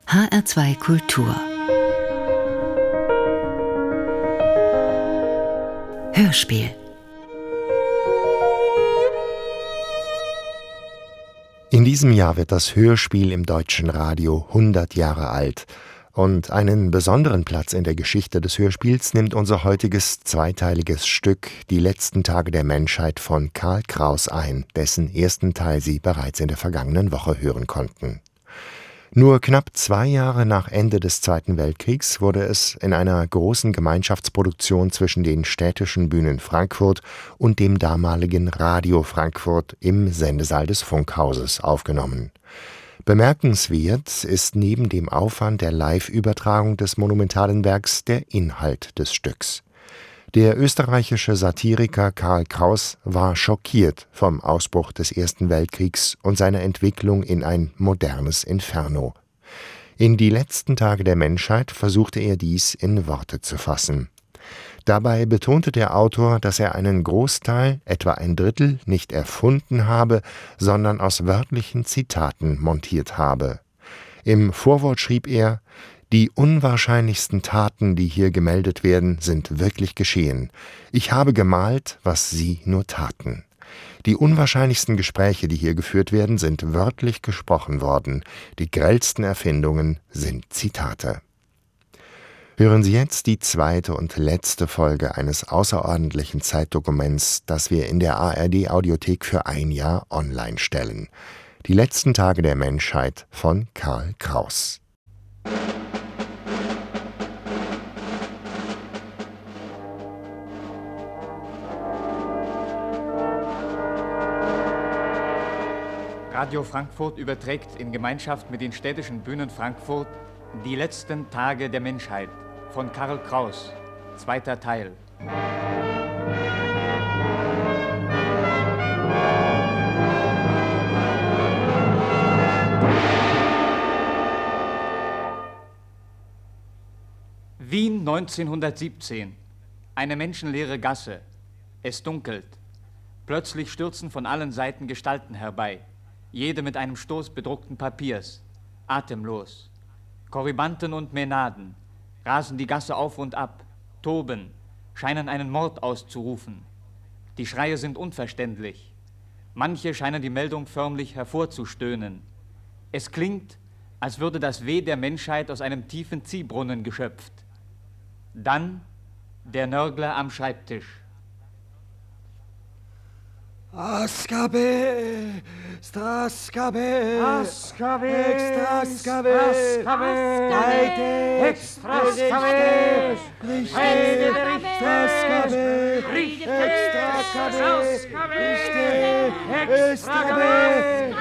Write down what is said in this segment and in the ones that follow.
HR2 Kultur Hörspiel. In diesem Jahr wird das Hörspiel im deutschen Radio 100 Jahre alt. Und einen besonderen Platz in der Geschichte des Hörspiels nimmt unser heutiges zweiteiliges Stück Die letzten Tage der Menschheit von Karl Kraus ein, dessen ersten Teil Sie bereits in der vergangenen Woche hören konnten. Nur knapp 2 Jahre nach Ende des Zweiten Weltkriegs wurde es in einer großen Gemeinschaftsproduktion zwischen den städtischen Bühnen Frankfurt und dem damaligen Radio Frankfurt im Sendesaal des Funkhauses aufgenommen. Bemerkenswert ist neben dem Aufwand der Live-Übertragung des monumentalen Werks der Inhalt des Stücks. Der österreichische Satiriker Karl Kraus war schockiert vom Ausbruch des Ersten Weltkriegs und seiner Entwicklung in ein modernes Inferno. In Die letzten Tage der Menschheit versuchte er dies in Worte zu fassen. Dabei betonte der Autor, dass er einen Großteil, etwa ein Drittel, nicht erfunden habe, sondern aus wörtlichen Zitaten montiert habe. Im Vorwort schrieb er: Die unwahrscheinlichsten Taten, die hier gemeldet werden, sind wirklich geschehen. Ich habe gemalt, was Sie nur taten. Die unwahrscheinlichsten Gespräche, die hier geführt werden, sind wörtlich gesprochen worden. Die grellsten Erfindungen sind Zitate. Hören Sie jetzt die zweite und letzte Folge eines außerordentlichen Zeitdokuments, das wir in der ARD-Audiothek für 1 Jahr online stellen. Die letzten Tage der Menschheit von Karl Kraus. Radio Frankfurt überträgt in Gemeinschaft mit den städtischen Bühnen Frankfurt Die letzten Tage der Menschheit von Karl Kraus, 2. Teil. Wien 1917. Eine menschenleere Gasse. Es dunkelt. Plötzlich stürzen von allen Seiten Gestalten herbei. Jede mit einem Stoß bedruckten Papiers, atemlos. Korybanten und Mänaden rasen die Gasse auf und ab, toben, scheinen einen Mord auszurufen. Die Schreie sind unverständlich. Manche scheinen die Meldung förmlich hervorzustöhnen. Es klingt, als würde das Weh der Menschheit aus einem tiefen Ziehbrunnen geschöpft. Dann der Nörgler am Schreibtisch. Ascabe, Strascabe, Ascabe, Extrascabe, Ascabe, Extrascabe, Richte, Strascabe, Extrascabe, Richte, Extrabe,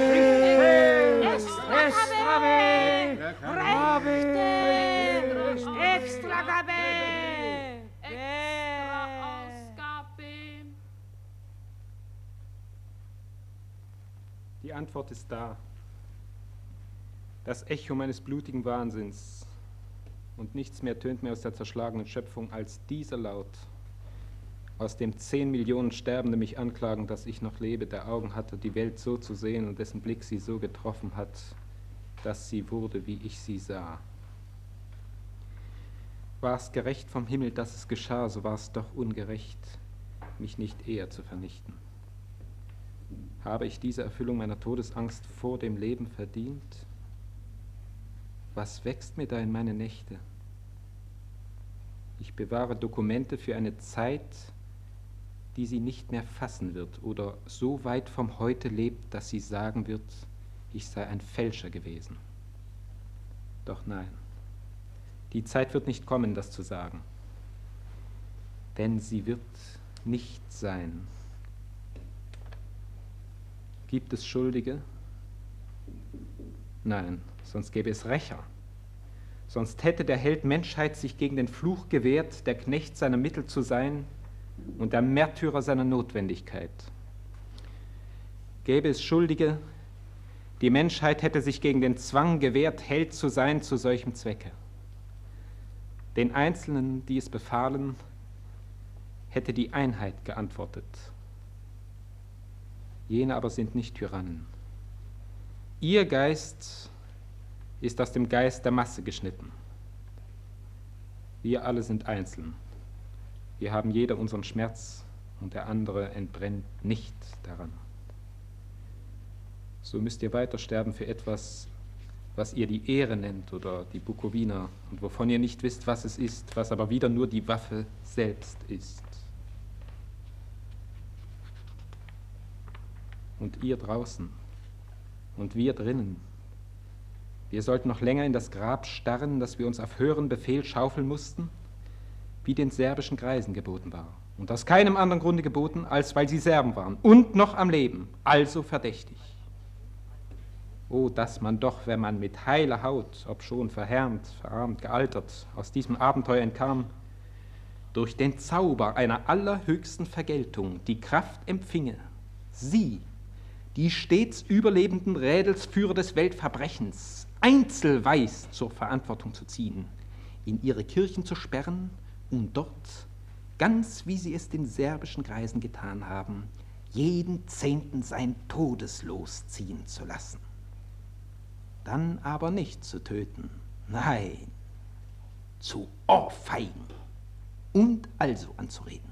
Die Antwort ist da. Das Echo meines blutigen Wahnsinns. Und nichts mehr tönt mir aus der zerschlagenen Schöpfung als dieser Laut, aus dem 10 Millionen Sterbende mich anklagen, dass ich noch lebe, der Augen hatte, die Welt so zu sehen und dessen Blick sie so getroffen hat, dass sie wurde, wie ich sie sah. War es gerecht vom Himmel, dass es geschah, so war es doch ungerecht, mich nicht eher zu vernichten. Habe ich diese Erfüllung meiner Todesangst vor dem Leben verdient? Was wächst mir da in meine Nächte? Ich bewahre Dokumente für eine Zeit, die sie nicht mehr fassen wird oder so weit vom Heute lebt, dass sie sagen wird, ich sei ein Fälscher gewesen. Doch nein, die Zeit wird nicht kommen, das zu sagen. Denn sie wird nicht sein. Gibt es Schuldige? Nein, sonst gäbe es Rächer. Sonst hätte der Held Menschheit sich gegen den Fluch gewehrt, der Knecht seiner Mittel zu sein und der Märtyrer seiner Notwendigkeit. Gäbe es Schuldige, die Menschheit hätte sich gegen den Zwang gewehrt, Held zu sein zu solchem Zwecke. Den Einzelnen, die es befahlen, hätte die Einheit geantwortet. Jene aber sind nicht Tyrannen. Ihr Geist ist aus dem Geist der Masse geschnitten. Wir alle sind einzeln. Wir haben jeder unseren Schmerz und der andere entbrennt nicht daran. So müsst ihr weiter sterben für etwas, was ihr die Ehre nennt oder die Bukowina und wovon ihr nicht wisst, was es ist, was aber wieder nur die Waffe selbst ist. Und ihr draußen und wir drinnen, wir sollten noch länger in das Grab starren, das wir uns auf höheren Befehl schaufeln mussten, wie den serbischen Greisen geboten war. Und aus keinem anderen Grunde geboten, als weil sie Serben waren und noch am Leben, also verdächtig. Oh, dass man doch, wenn man mit heiler Haut, obschon verhärmt, verarmt, gealtert, aus diesem Abenteuer entkam, durch den Zauber einer allerhöchsten Vergeltung die Kraft empfinge, sie, die stets überlebenden Rädelsführer des Weltverbrechens, einzelweis zur Verantwortung zu ziehen, in ihre Kirchen zu sperren und dort, ganz wie sie es den serbischen Greisen getan haben, jeden Zehnten sein Todeslos ziehen zu lassen. Dann aber nicht zu töten, nein, zu ohrfeigen und also anzureden.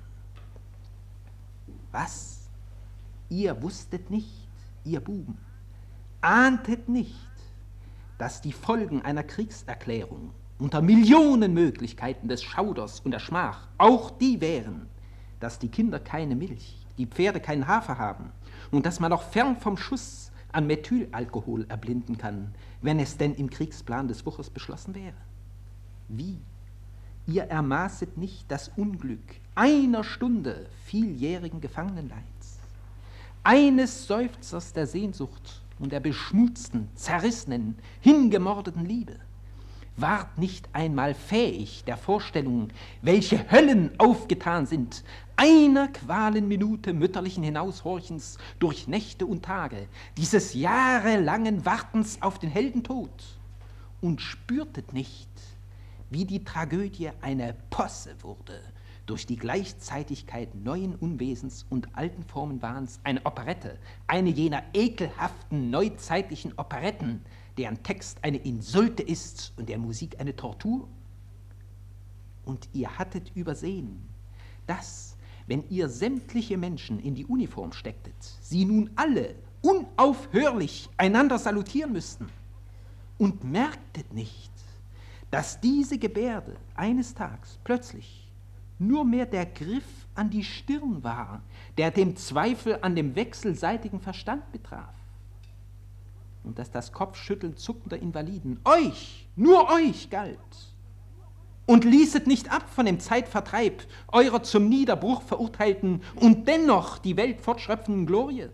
Was? Ihr wusstet nicht, ihr Buben, ahntet nicht, dass die Folgen einer Kriegserklärung unter Millionen Möglichkeiten des Schauders und der Schmach auch die wären, dass die Kinder keine Milch, die Pferde keinen Hafer haben und dass man auch fern vom Schuss an Methylalkohol erblinden kann, wenn es denn im Kriegsplan des Wuchers beschlossen wäre. Wie? Ihr ermaßet nicht das Unglück einer Stunde vieljährigen Gefangenenleids, eines Seufzers der Sehnsucht und der beschmutzten, zerrissenen, hingemordeten Liebe. Wart nicht einmal fähig der Vorstellung, welche Höllen aufgetan sind, einer Qualenminute mütterlichen Hinaushorchens durch Nächte und Tage, dieses jahrelangen Wartens auf den Heldentod, und spürtet nicht, wie die Tragödie eine Posse wurde, durch die Gleichzeitigkeit neuen Unwesens und alten Formenwahns eine Operette, eine jener ekelhaften neuzeitlichen Operetten, deren Text eine Insulte ist und der Musik eine Tortur? Und ihr hattet übersehen, dass, wenn ihr sämtliche Menschen in die Uniform stecktet, sie nun alle unaufhörlich einander salutieren müssten. Und merktet nicht, dass diese Gebärde eines Tages plötzlich nur mehr der Griff an die Stirn war, der dem Zweifel an dem wechselseitigen Verstand betraf. Und dass das Kopfschütteln zuckender Invaliden euch, nur euch galt. Und ließet nicht ab von dem Zeitvertreib eurer zum Niederbruch verurteilten und dennoch die Welt fortschröpfenden Glorie.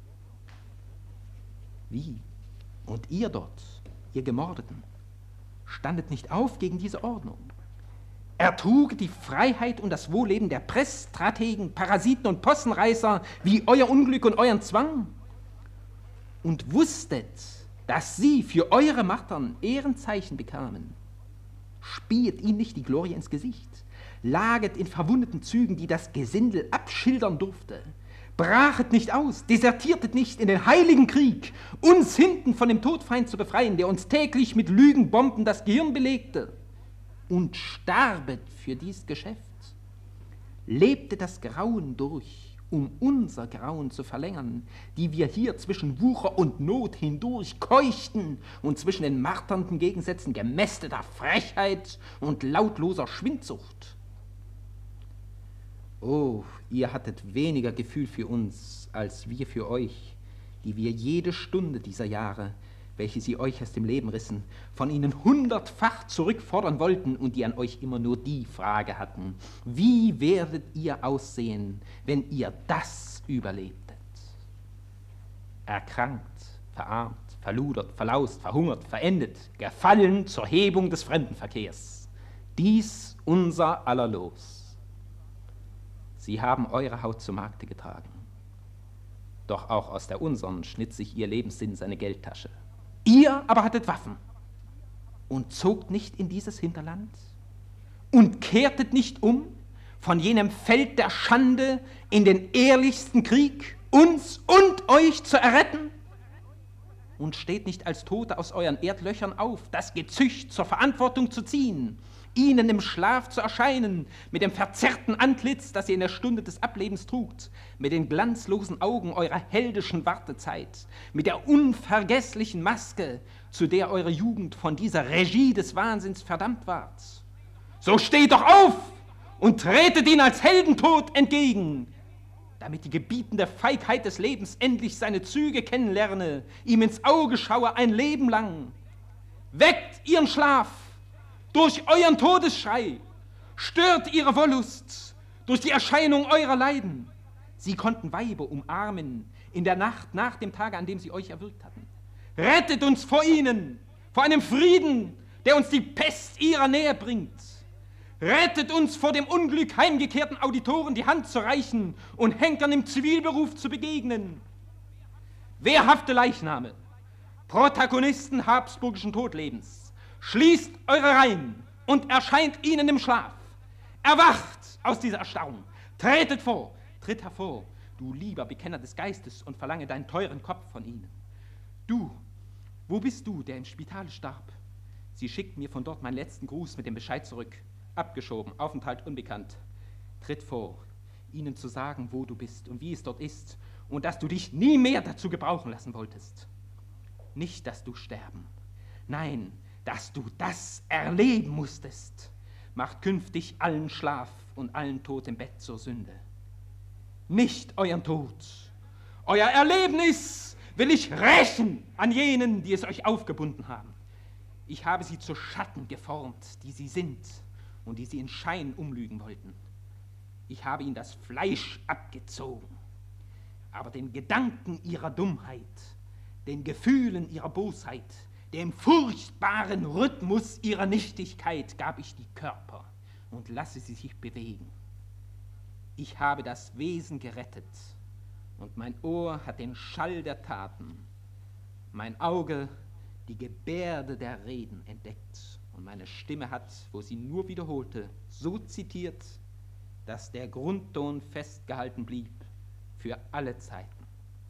Wie? Und ihr dort, ihr Gemordeten, standet nicht auf gegen diese Ordnung. Ertruget die Freiheit und das Wohlleben der Pressstrategen, Parasiten und Possenreißer wie euer Unglück und euren Zwang. Und wusstet, dass sie für eure Martern Ehrenzeichen bekamen. Spieet ihnen nicht die Glorie ins Gesicht, laget in verwundeten Zügen, die das Gesindel abschildern durfte, brachet nicht aus, desertiertet nicht in den heiligen Krieg, uns hinten von dem Todfeind zu befreien, der uns täglich mit Lügenbomben das Gehirn belegte, und starbet für dies Geschäft, lebte das Grauen durch, um unser Grauen zu verlängern, die wir hier zwischen Wucher und Not hindurch keuchten und zwischen den marternden Gegensätzen gemästeter Frechheit und lautloser Schwindsucht. Oh, ihr hattet weniger Gefühl für uns, als wir für euch, die wir jede Stunde dieser Jahre, welche sie euch aus dem Leben rissen, von ihnen 100-fach zurückfordern wollten und die an euch immer nur die Frage hatten: Wie werdet ihr aussehen, wenn ihr das überlebtet? Erkrankt, verarmt, verludert, verlaust, verhungert, verendet, gefallen zur Hebung des Fremdenverkehrs. Dies unser aller Los. Sie haben eure Haut zu Markte getragen. Doch auch aus der unseren schnitt sich ihr Lebenssinn seine Geldtasche. Ihr aber hattet Waffen und zogt nicht in dieses Hinterland und kehrtet nicht um von jenem Feld der Schande in den ehrlichsten Krieg, uns und euch zu erretten? und steht nicht als Tote aus euren Erdlöchern auf, das Gezücht zur Verantwortung zu ziehen, ihnen im Schlaf zu erscheinen, mit dem verzerrten Antlitz, das ihr in der Stunde des Ablebens trugt, mit den glanzlosen Augen eurer heldischen Wartezeit, mit der unvergesslichen Maske, zu der eure Jugend von dieser Regie des Wahnsinns verdammt ward. So steht doch auf und tretet ihn als Heldentod entgegen, damit die gebietende Feigheit des Lebens endlich seine Züge kennenlerne, ihm ins Auge schaue ein Leben lang. Weckt ihren Schlaf durch euren Todesschrei, stört ihre Wollust durch die Erscheinung eurer Leiden. Sie konnten Weiber umarmen in der Nacht nach dem Tage, an dem sie euch erwürgt hatten. Rettet uns vor ihnen, vor einem Frieden, der uns die Pest ihrer Nähe bringt. Rettet uns vor dem Unglück, heimgekehrten Auditoren die Hand zu reichen und Henkern im Zivilberuf zu begegnen. Wehrhafte Leichname, Protagonisten habsburgischen Todlebens, schließt eure Reihen und erscheint ihnen im Schlaf. Erwacht aus dieser Erstarrung, tretet vor, tritt hervor, du lieber Bekenner des Geistes, und verlange deinen teuren Kopf von ihnen. Du, wo bist du, der im Spital starb? Sie schickt mir von dort meinen letzten Gruß mit dem Bescheid zurück. Abgeschoben, Aufenthalt unbekannt. Tritt vor, ihnen zu sagen, wo du bist und wie es dort ist und dass du dich nie mehr dazu gebrauchen lassen wolltest. Nicht, dass du sterben, nein, dass du das erleben musstest, macht künftig allen Schlaf und allen Tod im Bett zur Sünde. Nicht euren Tod, euer Erlebnis will ich rächen an jenen, die es euch aufgebunden haben. Ich habe sie zu Schatten geformt, die sie sind und die sie in Schein umlügen wollten. Ich habe ihnen das Fleisch abgezogen, aber den Gedanken ihrer Dummheit, den Gefühlen ihrer Bosheit, dem furchtbaren Rhythmus ihrer Nichtigkeit gab ich die Körper und lasse sie sich bewegen. Ich habe das Wesen gerettet und mein Ohr hat den Schall der Taten, mein Auge die Gebärde der Reden entdeckt und meine Stimme hat, wo sie nur wiederholte, so zitiert, dass der Grundton festgehalten blieb für alle Zeiten.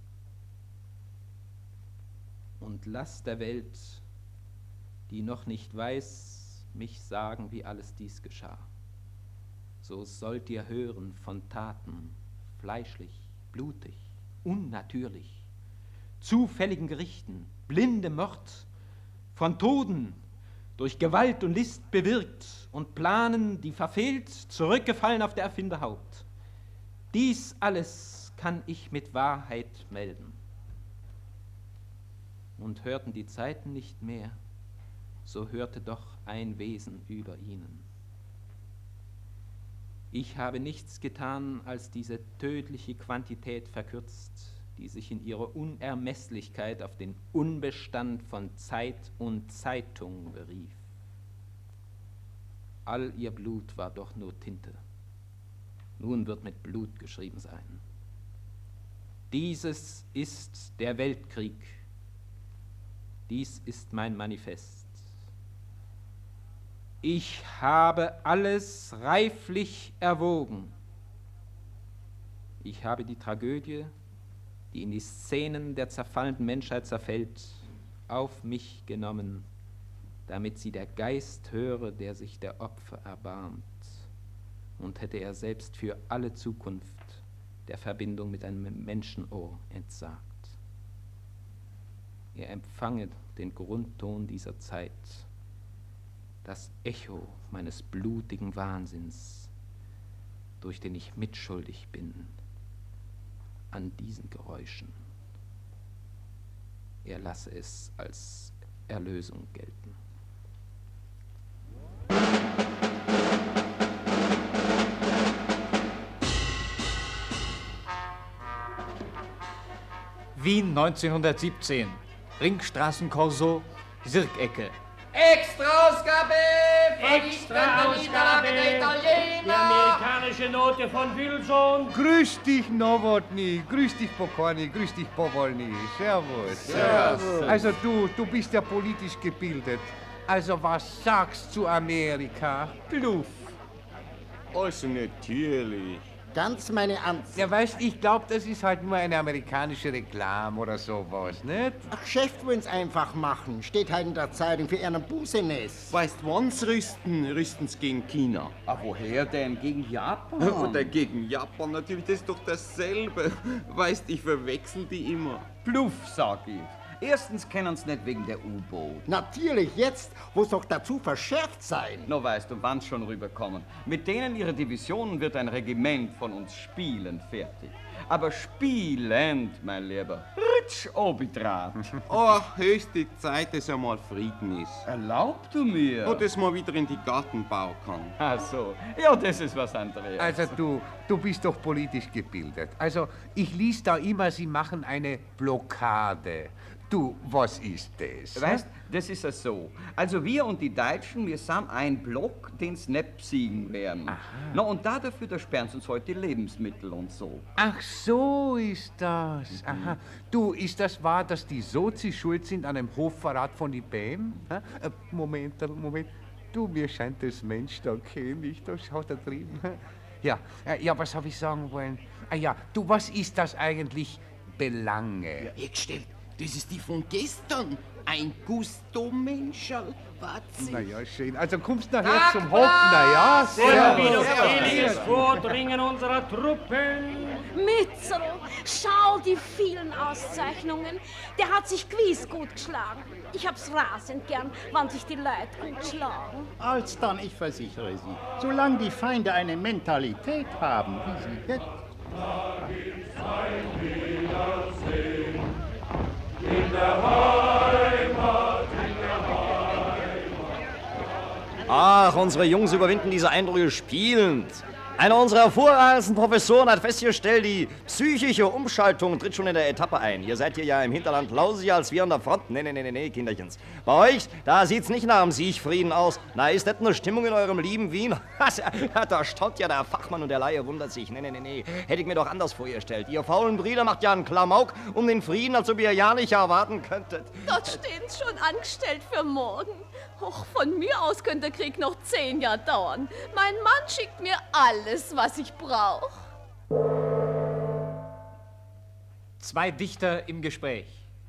Und lasst der Welt, die noch nicht weiß, mich sagen, wie alles dies geschah. So sollt ihr hören von Taten, fleischlich, blutig, unnatürlich, zufälligen Gerichten, blindem Mord, von Toden durch Gewalt und List bewirkt und Planen, die verfehlt, zurückgefallen auf der Erfinderhaupt. Dies alles kann ich mit Wahrheit melden. Und hörten die Zeiten nicht mehr, so hörte doch ein Wesen über ihnen. Ich habe nichts getan, als diese tödliche Quantität verkürzt, die sich in ihrer Unermesslichkeit auf den Unbestand von Zeit und Zeitung berief. All ihr Blut war doch nur Tinte. Nun wird mit Blut geschrieben sein. Dieses ist der Weltkrieg. Dies ist mein Manifest. Ich habe alles reiflich erwogen. Ich habe die Tragödie, die in die Szenen der zerfallenden Menschheit zerfällt, auf mich genommen, damit sie der Geist höre, der sich der Opfer erbarmt, und hätte er selbst für alle Zukunft der Verbindung mit einem Menschenohr entsagt. Er empfange den Grundton dieser Zeit, das Echo meines blutigen Wahnsinns, durch den ich mitschuldig bin an diesen Geräuschen. Er lasse es als Erlösung gelten. Wien 1917. Ringstraßenkorso, Sirkecke. Extraausgabe von Extraausgabe, der Italiener. die amerikanische Note von Wilson. Grüß dich, Nowotny, grüß dich, Pokorny, grüß dich, Powolny. Servus. Servus. Also du bist ja politisch gebildet. Also was sagst zu Amerika? Bluff. Also natürlich. Ganz meine Ansicht. Ja, weißt, ich glaube, das ist halt nur eine amerikanische Reklame oder sowas, nicht? Ach, Geschäft wollen's einfach machen. Steht halt in der Zeitung für ihren Business. Weißt, wann's rüsten? Rüsten's gegen China. Ah, woher denn? Gegen Japan? Oder gegen Japan, natürlich, das ist doch dasselbe. Weißt, ich verwechsel die immer. Bluff, sag ich. Erstens kennen sie nicht wegen der U-Boot. Natürlich, jetzt, wo es doch dazu verschärft sein. No, weißt du, wann's schon rüberkommen. Mit denen ihrer Divisionen wird ein Regiment von uns spielend fertig. Aber spielend, mein Lieber, ritsch obitrat. Oh, höchste Zeit, dass einmal Frieden ist. Erlaub du mir? Und dass man wieder in die Gartenbau kann. Ach so, ja, das ist was anderes. Also du bist doch politisch gebildet. Also ich lies da immer, sie machen eine Blockade. Du, was ist das? Weißt, das ist ja so. Also wir und die Deutschen, wir sind ein Block, den sie nicht besiegen werden. Na, und dafür, da sperren sie uns heute die Lebensmittel und so. Ach, so ist das. Aha. Du, ist das wahr, dass die Sozis schuld sind an einem Hochverrat von IBM? Moment. Du, mir scheint das Mensch da kämlich, da schaut er drüben. Ja, was habe ich sagen wollen? Ah ja, du, was ist das eigentlich? Belange. Ja, gestellt. Das ist die von gestern. Ein Gusto-Menscherl. Warte. Naja, schön. Also kommst nachher zum Hof. Naja, sehr widerwilliges Vordringen unserer Truppen. Mitzerl, schau die vielen Auszeichnungen. Der hat sich gewiss gut geschlagen. Ich hab's rasend gern, wann sich die Leute gut schlagen. Alsdann, ich versichere Sie, solange die Feinde eine Mentalität haben, wie sie jetzt. In der Heimat, Ach, unsere Jungs überwinden diese Eindrücke spielend. Einer unserer hervorragendsten Professoren hat festgestellt, die psychische Umschaltung tritt schon in der Etappe ein. Ihr seid hier ja im Hinterland lausiger als wir an der Front. Nee, Kinderchens. Bei euch, da sieht's nicht nach dem Siegfrieden aus. Na, ist das eine Stimmung in eurem lieben Wien? Da staunt ja der Fachmann und der Laie wundert sich. Nee. Hätte ich mir doch anders vorgestellt. Ihr faulen Brüder macht ja einen Klamauk um den Frieden, als ob ihr ja nicht erwarten könntet. Dort stehen's schon angestellt für morgen. Och, von mir aus könnte der Krieg noch 10 Jahre dauern. Mein Mann schickt mir alles, was ich brauche. 2 Dichter im Gespräch.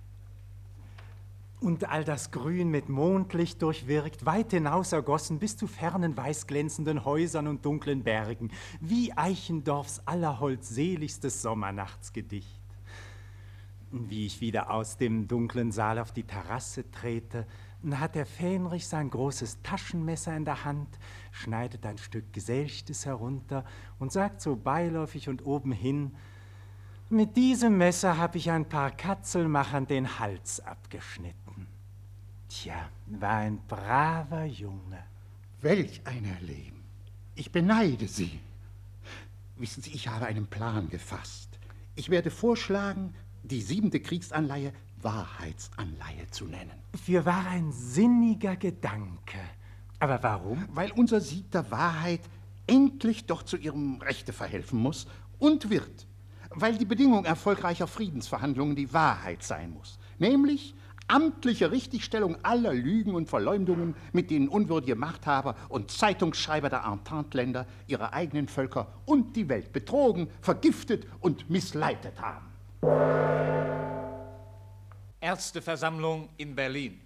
Und all das Grün mit Mondlicht durchwirkt, weit hinaus ergossen bis zu fernen weißglänzenden Häusern und dunklen Bergen, wie Eichendorffs allerholdseligstes Sommernachtsgedicht. Wie ich wieder aus dem dunklen Saal auf die Terrasse trete, hat der Fähnrich sein großes Taschenmesser in der Hand, schneidet ein Stück Geselchtes herunter und sagt so beiläufig und obenhin: Mit diesem Messer hab ich ein paar Katzelmachern den Hals abgeschnitten. Tja, war ein braver Junge. Welch ein Erleben. Ich beneide Sie. Wissen Sie, ich habe einen Plan gefasst. Ich werde vorschlagen, die 7. Kriegsanleihe Wahrheitsanleihe zu nennen. Für war ein sinniger Gedanke. Aber warum? Weil unser Sieg der Wahrheit endlich doch zu ihrem Rechte verhelfen muss und wird. Weil die Bedingung erfolgreicher Friedensverhandlungen die Wahrheit sein muss. Nämlich amtliche Richtigstellung aller Lügen und Verleumdungen, mit denen unwürdige Machthaber und Zeitungsschreiber der Entente-Länder ihre eigenen Völker und die Welt betrogen, vergiftet und missleitet haben. Ärzteversammlung in Berlin.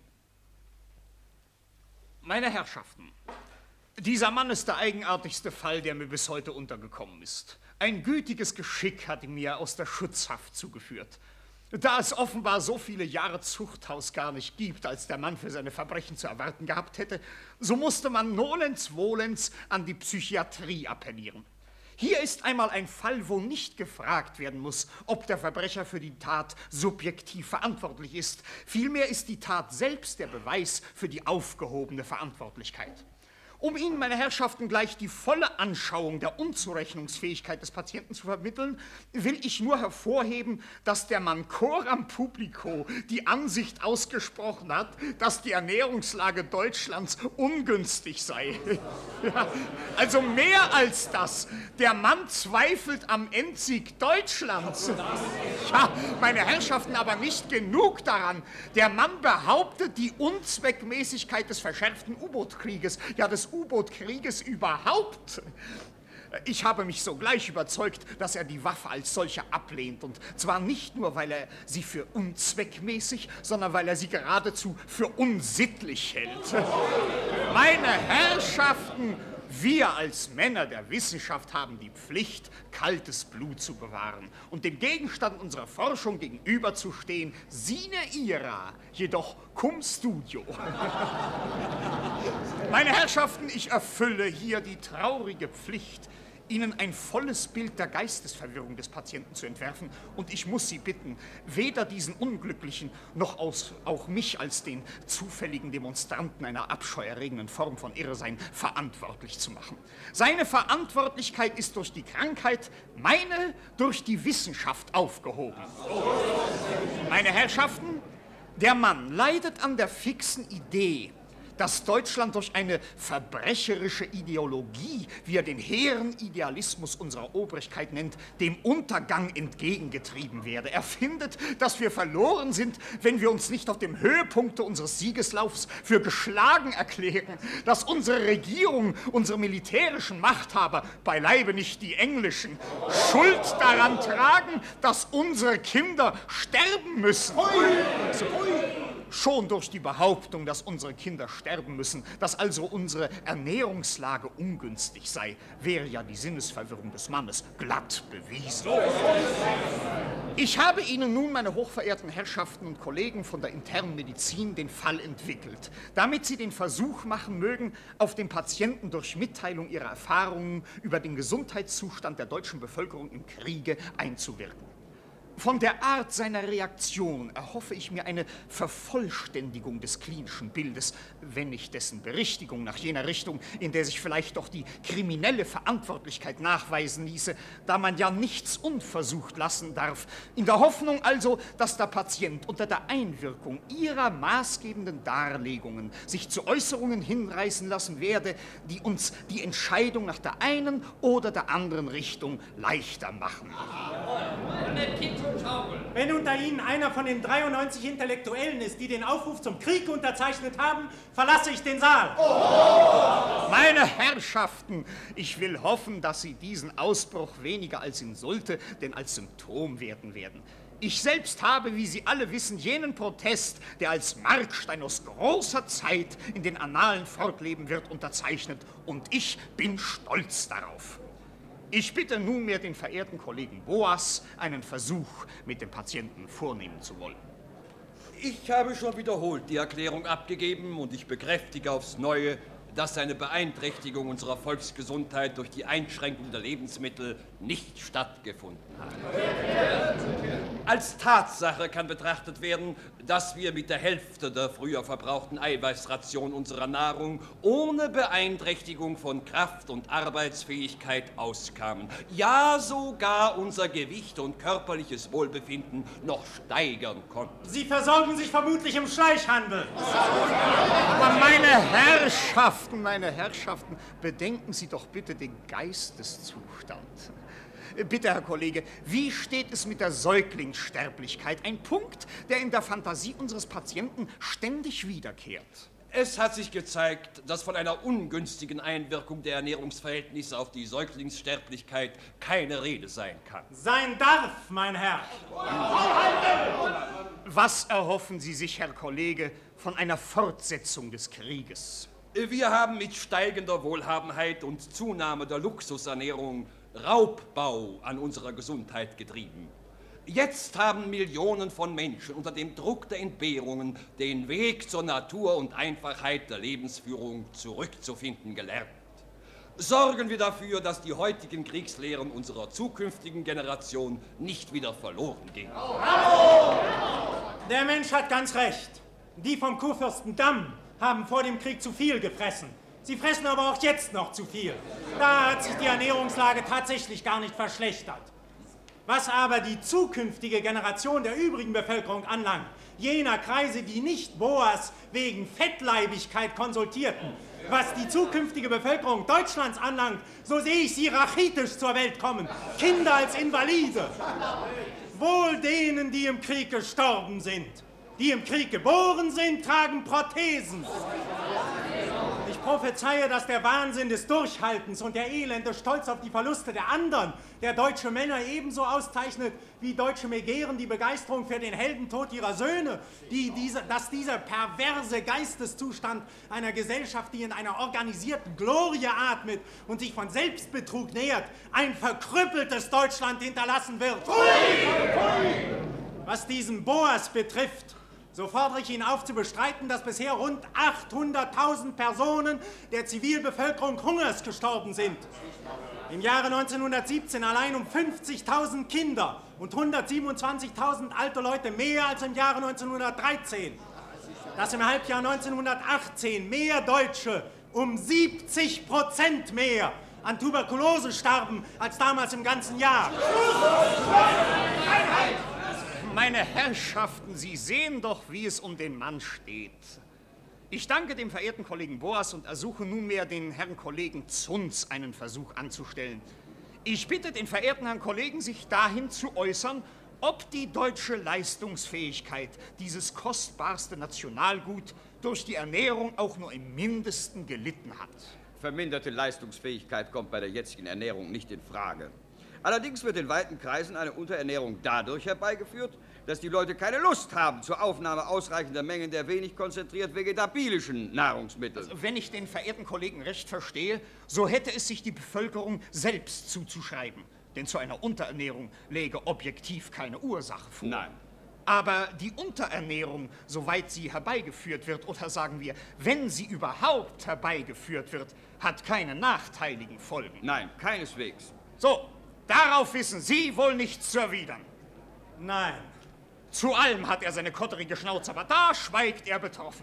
Meine Herrschaften, dieser Mann ist der eigenartigste Fall, der mir bis heute untergekommen ist. Ein gütiges Geschick hat ihn mir aus der Schutzhaft zugeführt. Da es offenbar so viele Jahre Zuchthaus gar nicht gibt, als der Mann für seine Verbrechen zu erwarten gehabt hätte, so musste man nolens volens an die Psychiatrie appellieren. Hier ist einmal ein Fall, wo nicht gefragt werden muss, ob der Verbrecher für die Tat subjektiv verantwortlich ist. Vielmehr ist die Tat selbst der Beweis für die aufgehobene Verantwortlichkeit. Um Ihnen, meine Herrschaften, gleich die volle Anschauung der Unzurechnungsfähigkeit des Patienten zu vermitteln, will ich nur hervorheben, dass der Mann coram publico die Ansicht ausgesprochen hat, dass die Ernährungslage Deutschlands ungünstig sei. Ja, also mehr als das. Der Mann zweifelt am Endsieg Deutschlands. Ja, meine Herrschaften, aber nicht genug daran. Der Mann behauptet die Unzweckmäßigkeit des verschärften U-Boot-Krieges, ja des U-Boot-Krieges überhaupt. Ich habe mich sogleich überzeugt, dass er die Waffe als solche ablehnt. Und zwar nicht nur, weil er sie für unzweckmäßig, sondern weil er sie geradezu für unsittlich hält. Meine Herrschaften, wir als Männer der Wissenschaft haben die Pflicht, kaltes Blut zu bewahren und dem Gegenstand unserer Forschung gegenüberzustehen, sine ira, jedoch cum studio. Meine Herrschaften, ich erfülle hier die traurige Pflicht, Ihnen ein volles Bild der Geistesverwirrung des Patienten zu entwerfen. Und ich muss Sie bitten, weder diesen Unglücklichen noch auch mich als den zufälligen Demonstranten einer abscheuerregenden Form von Irrsein verantwortlich zu machen. Seine Verantwortlichkeit ist durch die Krankheit, meine durch die Wissenschaft aufgehoben. Meine Herrschaften, der Mann leidet an der fixen Idee, dass Deutschland durch eine verbrecherische Ideologie, wie er den hehren Idealismus unserer Obrigkeit nennt, dem Untergang entgegengetrieben werde. Er findet, dass wir verloren sind, wenn wir uns nicht auf dem Höhepunkt unseres Siegeslaufs für geschlagen erklären, dass unsere Regierung, unsere militärischen Machthaber, beileibe nicht die englischen, Schuld daran tragen, dass unsere Kinder sterben müssen. Schon durch die Behauptung, dass unsere Kinder sterben müssen, dass also unsere Ernährungslage ungünstig sei, wäre ja die Sinnesverwirrung des Mannes glatt bewiesen. Ich habe Ihnen nun, meine hochverehrten Herrschaften und Kollegen von der internen Medizin, den Fall entwickelt, damit Sie den Versuch machen mögen, auf den Patienten durch Mitteilung ihrer Erfahrungen über den Gesundheitszustand der deutschen Bevölkerung im Kriege einzuwirken. Von der Art seiner Reaktion erhoffe ich mir eine Vervollständigung des klinischen Bildes, wenn nicht dessen Berichtigung nach jener Richtung, in der sich vielleicht doch die kriminelle Verantwortlichkeit nachweisen ließe, da man ja nichts unversucht lassen darf. In der Hoffnung also, dass der Patient unter der Einwirkung ihrer maßgebenden Darlegungen sich zu Äußerungen hinreißen lassen werde, die uns die Entscheidung nach der einen oder der anderen Richtung leichter machen. Wenn unter Ihnen einer von den 93 Intellektuellen ist, die den Aufruf zum Krieg unterzeichnet haben, verlasse ich den Saal. Meine Herrschaften, ich will hoffen, dass Sie diesen Ausbruch weniger als Insulte, denn als Symptom werten werden. Ich selbst habe, wie Sie alle wissen, jenen Protest, der als Markstein aus großer Zeit in den Annalen fortleben wird, unterzeichnet. Und ich bin stolz darauf. Ich bitte nunmehr den verehrten Kollegen Boas, einen Versuch mit dem Patienten vornehmen zu wollen. Ich habe schon wiederholt die Erklärung abgegeben und ich bekräftige aufs Neue, dass eine Beeinträchtigung unserer Volksgesundheit durch die Einschränkung der Lebensmittel nicht stattgefunden hat. Als Tatsache kann betrachtet werden, dass wir mit der Hälfte der früher verbrauchten Eiweißration unserer Nahrung ohne Beeinträchtigung von Kraft und Arbeitsfähigkeit auskamen. Ja, sogar unser Gewicht und körperliches Wohlbefinden noch steigern konnten. Sie versorgen sich vermutlich im Schleichhandel. Aber meine Herrschaften, bedenken Sie doch bitte den Geisteszustand. Bitte, Herr Kollege, wie steht es mit der Säuglingssterblichkeit? Ein Punkt, der in der Fantasie unseres Patienten ständig wiederkehrt. Es hat sich gezeigt, dass von einer ungünstigen Einwirkung der Ernährungsverhältnisse auf die Säuglingssterblichkeit keine Rede sein kann. Sein darf, mein Herr. Was erhoffen Sie sich, Herr Kollege, von einer Fortsetzung des Krieges? Wir haben mit steigender Wohlhabenheit und Zunahme der Luxusernährung Raubbau an unserer Gesundheit getrieben. Jetzt haben Millionen von Menschen unter dem Druck der Entbehrungen den Weg zur Natur und Einfachheit der Lebensführung zurückzufinden gelernt. Sorgen wir dafür, dass die heutigen Kriegslehren unserer zukünftigen Generation nicht wieder verloren gehen. Der Mensch hat ganz recht. Die vom Kurfürstendamm haben vor dem Krieg zu viel gefressen. Sie fressen aber auch jetzt noch zu viel. Da hat sich die Ernährungslage tatsächlich gar nicht verschlechtert. Was aber die zukünftige Generation der übrigen Bevölkerung anlangt, jener Kreise, die nicht Boas wegen Fettleibigkeit konsultierten, was die zukünftige Bevölkerung Deutschlands anlangt, so sehe ich sie rachitisch zur Welt kommen, Kinder als Invalide. Wohl denen, die im Krieg gestorben sind. Die im Krieg geboren sind, tragen Prothesen. Ich prophezeie, dass der Wahnsinn des Durchhaltens und der elende Stolz auf die Verluste der anderen der deutsche Männer ebenso auszeichnet wie deutsche Begehren die Begeisterung für den Heldentod ihrer Söhne, dass dieser perverse Geisteszustand einer Gesellschaft, die in einer organisierten Glorie atmet und sich von Selbstbetrug nähert, ein verkrüppeltes Deutschland hinterlassen wird. Was diesen Boas betrifft, so fordere ich ihn auf zu bestreiten, dass bisher rund 800.000 Personen der Zivilbevölkerung hungers gestorben sind. Im Jahre 1917 allein um 50.000 Kinder und 127.000 alte Leute mehr als im Jahre 1913. Dass im Halbjahr 1918 mehr Deutsche um 70% mehr an Tuberkulose starben als damals im ganzen Jahr. Meine Herrschaften, Sie sehen doch, wie es um den Mann steht. Ich danke dem verehrten Kollegen Boas und ersuche nunmehr den Herrn Kollegen Zunz einen Versuch anzustellen. Ich bitte den verehrten Herrn Kollegen, sich dahin zu äußern, ob die deutsche Leistungsfähigkeit, dieses kostbarste Nationalgut, durch die Ernährung auch nur im Mindesten gelitten hat. Verminderte Leistungsfähigkeit kommt bei der jetzigen Ernährung nicht in Frage. Allerdings wird in weiten Kreisen eine Unterernährung dadurch herbeigeführt, dass die Leute keine Lust haben zur Aufnahme ausreichender Mengen der wenig konzentriert vegetabilischen Nahrungsmittel. Also, wenn ich den verehrten Kollegen recht verstehe, so hätte es sich die Bevölkerung selbst zuzuschreiben. Denn zu einer Unterernährung läge objektiv keine Ursache vor. Nein. Aber die Unterernährung, soweit sie herbeigeführt wird, oder sagen wir, wenn sie überhaupt herbeigeführt wird, hat keine nachteiligen Folgen. Nein, keineswegs. So, darauf wissen Sie wohl nichts zu erwidern. Nein. Zu allem hat er seine kotterige Schnauze, aber da schweigt er betroffen.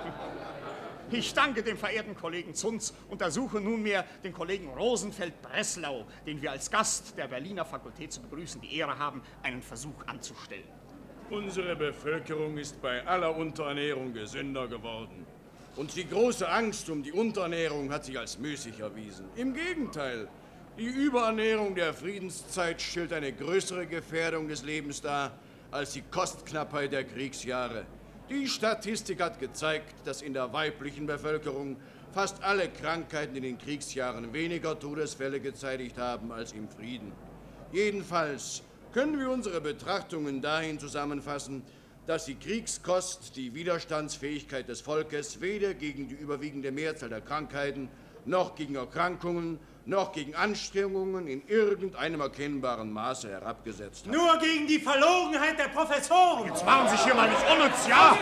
Ich danke dem verehrten Kollegen Zunz und ersuche nunmehr den Kollegen Rosenfeld-Breslau, den wir als Gast der Berliner Fakultät zu begrüßen, die Ehre haben, einen Versuch anzustellen. Unsere Bevölkerung ist bei aller Unterernährung gesünder geworden. Und die große Angst um die Unterernährung hat sich als müßig erwiesen. Im Gegenteil, die Überernährung der Friedenszeit stellt eine größere Gefährdung des Lebens dar als die Kostknappheit der Kriegsjahre. Die Statistik hat gezeigt, dass in der weiblichen Bevölkerung fast alle Krankheiten in den Kriegsjahren weniger Todesfälle gezeitigt haben als im Frieden. Jedenfalls können wir unsere Betrachtungen dahin zusammenfassen, dass die Kriegskost die Widerstandsfähigkeit des Volkes weder gegen die überwiegende Mehrzahl der Krankheiten, noch gegen Erkrankungen, noch gegen Anstrengungen in irgendeinem erkennbaren Maße herabgesetzt hat. Nur gegen die Verlogenheit der Professoren! Jetzt machen Sie sich hier mal nicht unnütz, ja?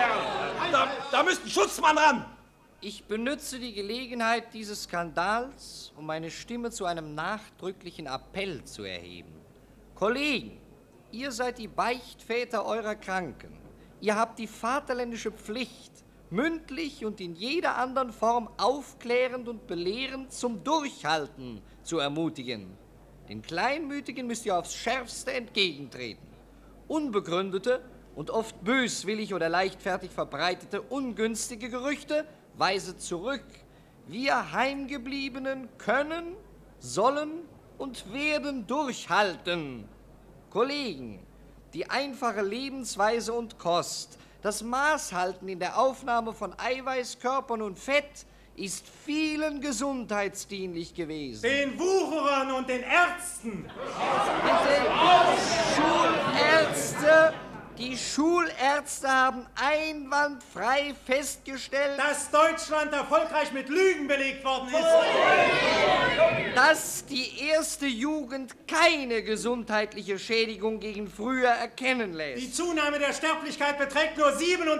Da müsste ein Schutzmann ran! Ich benütze die Gelegenheit dieses Skandals, um meine Stimme zu einem nachdrücklichen Appell zu erheben. Kollegen, ihr seid die Beichtväter eurer Kranken. Ihr habt die vaterländische Pflicht, mündlich und in jeder anderen Form aufklärend und belehrend zum Durchhalten zu ermutigen. Den Kleinmütigen müsst ihr aufs Schärfste entgegentreten. Unbegründete und oft böswillig oder leichtfertig verbreitete ungünstige Gerüchte weiset zurück. Wir Heimgebliebenen können, sollen und werden durchhalten. Kollegen, die einfache Lebensweise und Kost, das Maßhalten in der Aufnahme von Eiweißkörpern und Fett ist vielen gesundheitsdienlich gewesen. Den Wucherern und den Ärzten! Schulärzte! Die Schulärzte haben einwandfrei festgestellt, dass Deutschland erfolgreich mit Lügen belegt worden ist. Dass die erste Jugend keine gesundheitliche Schädigung gegen früher erkennen lässt. Die Zunahme der Sterblichkeit beträgt nur 37%.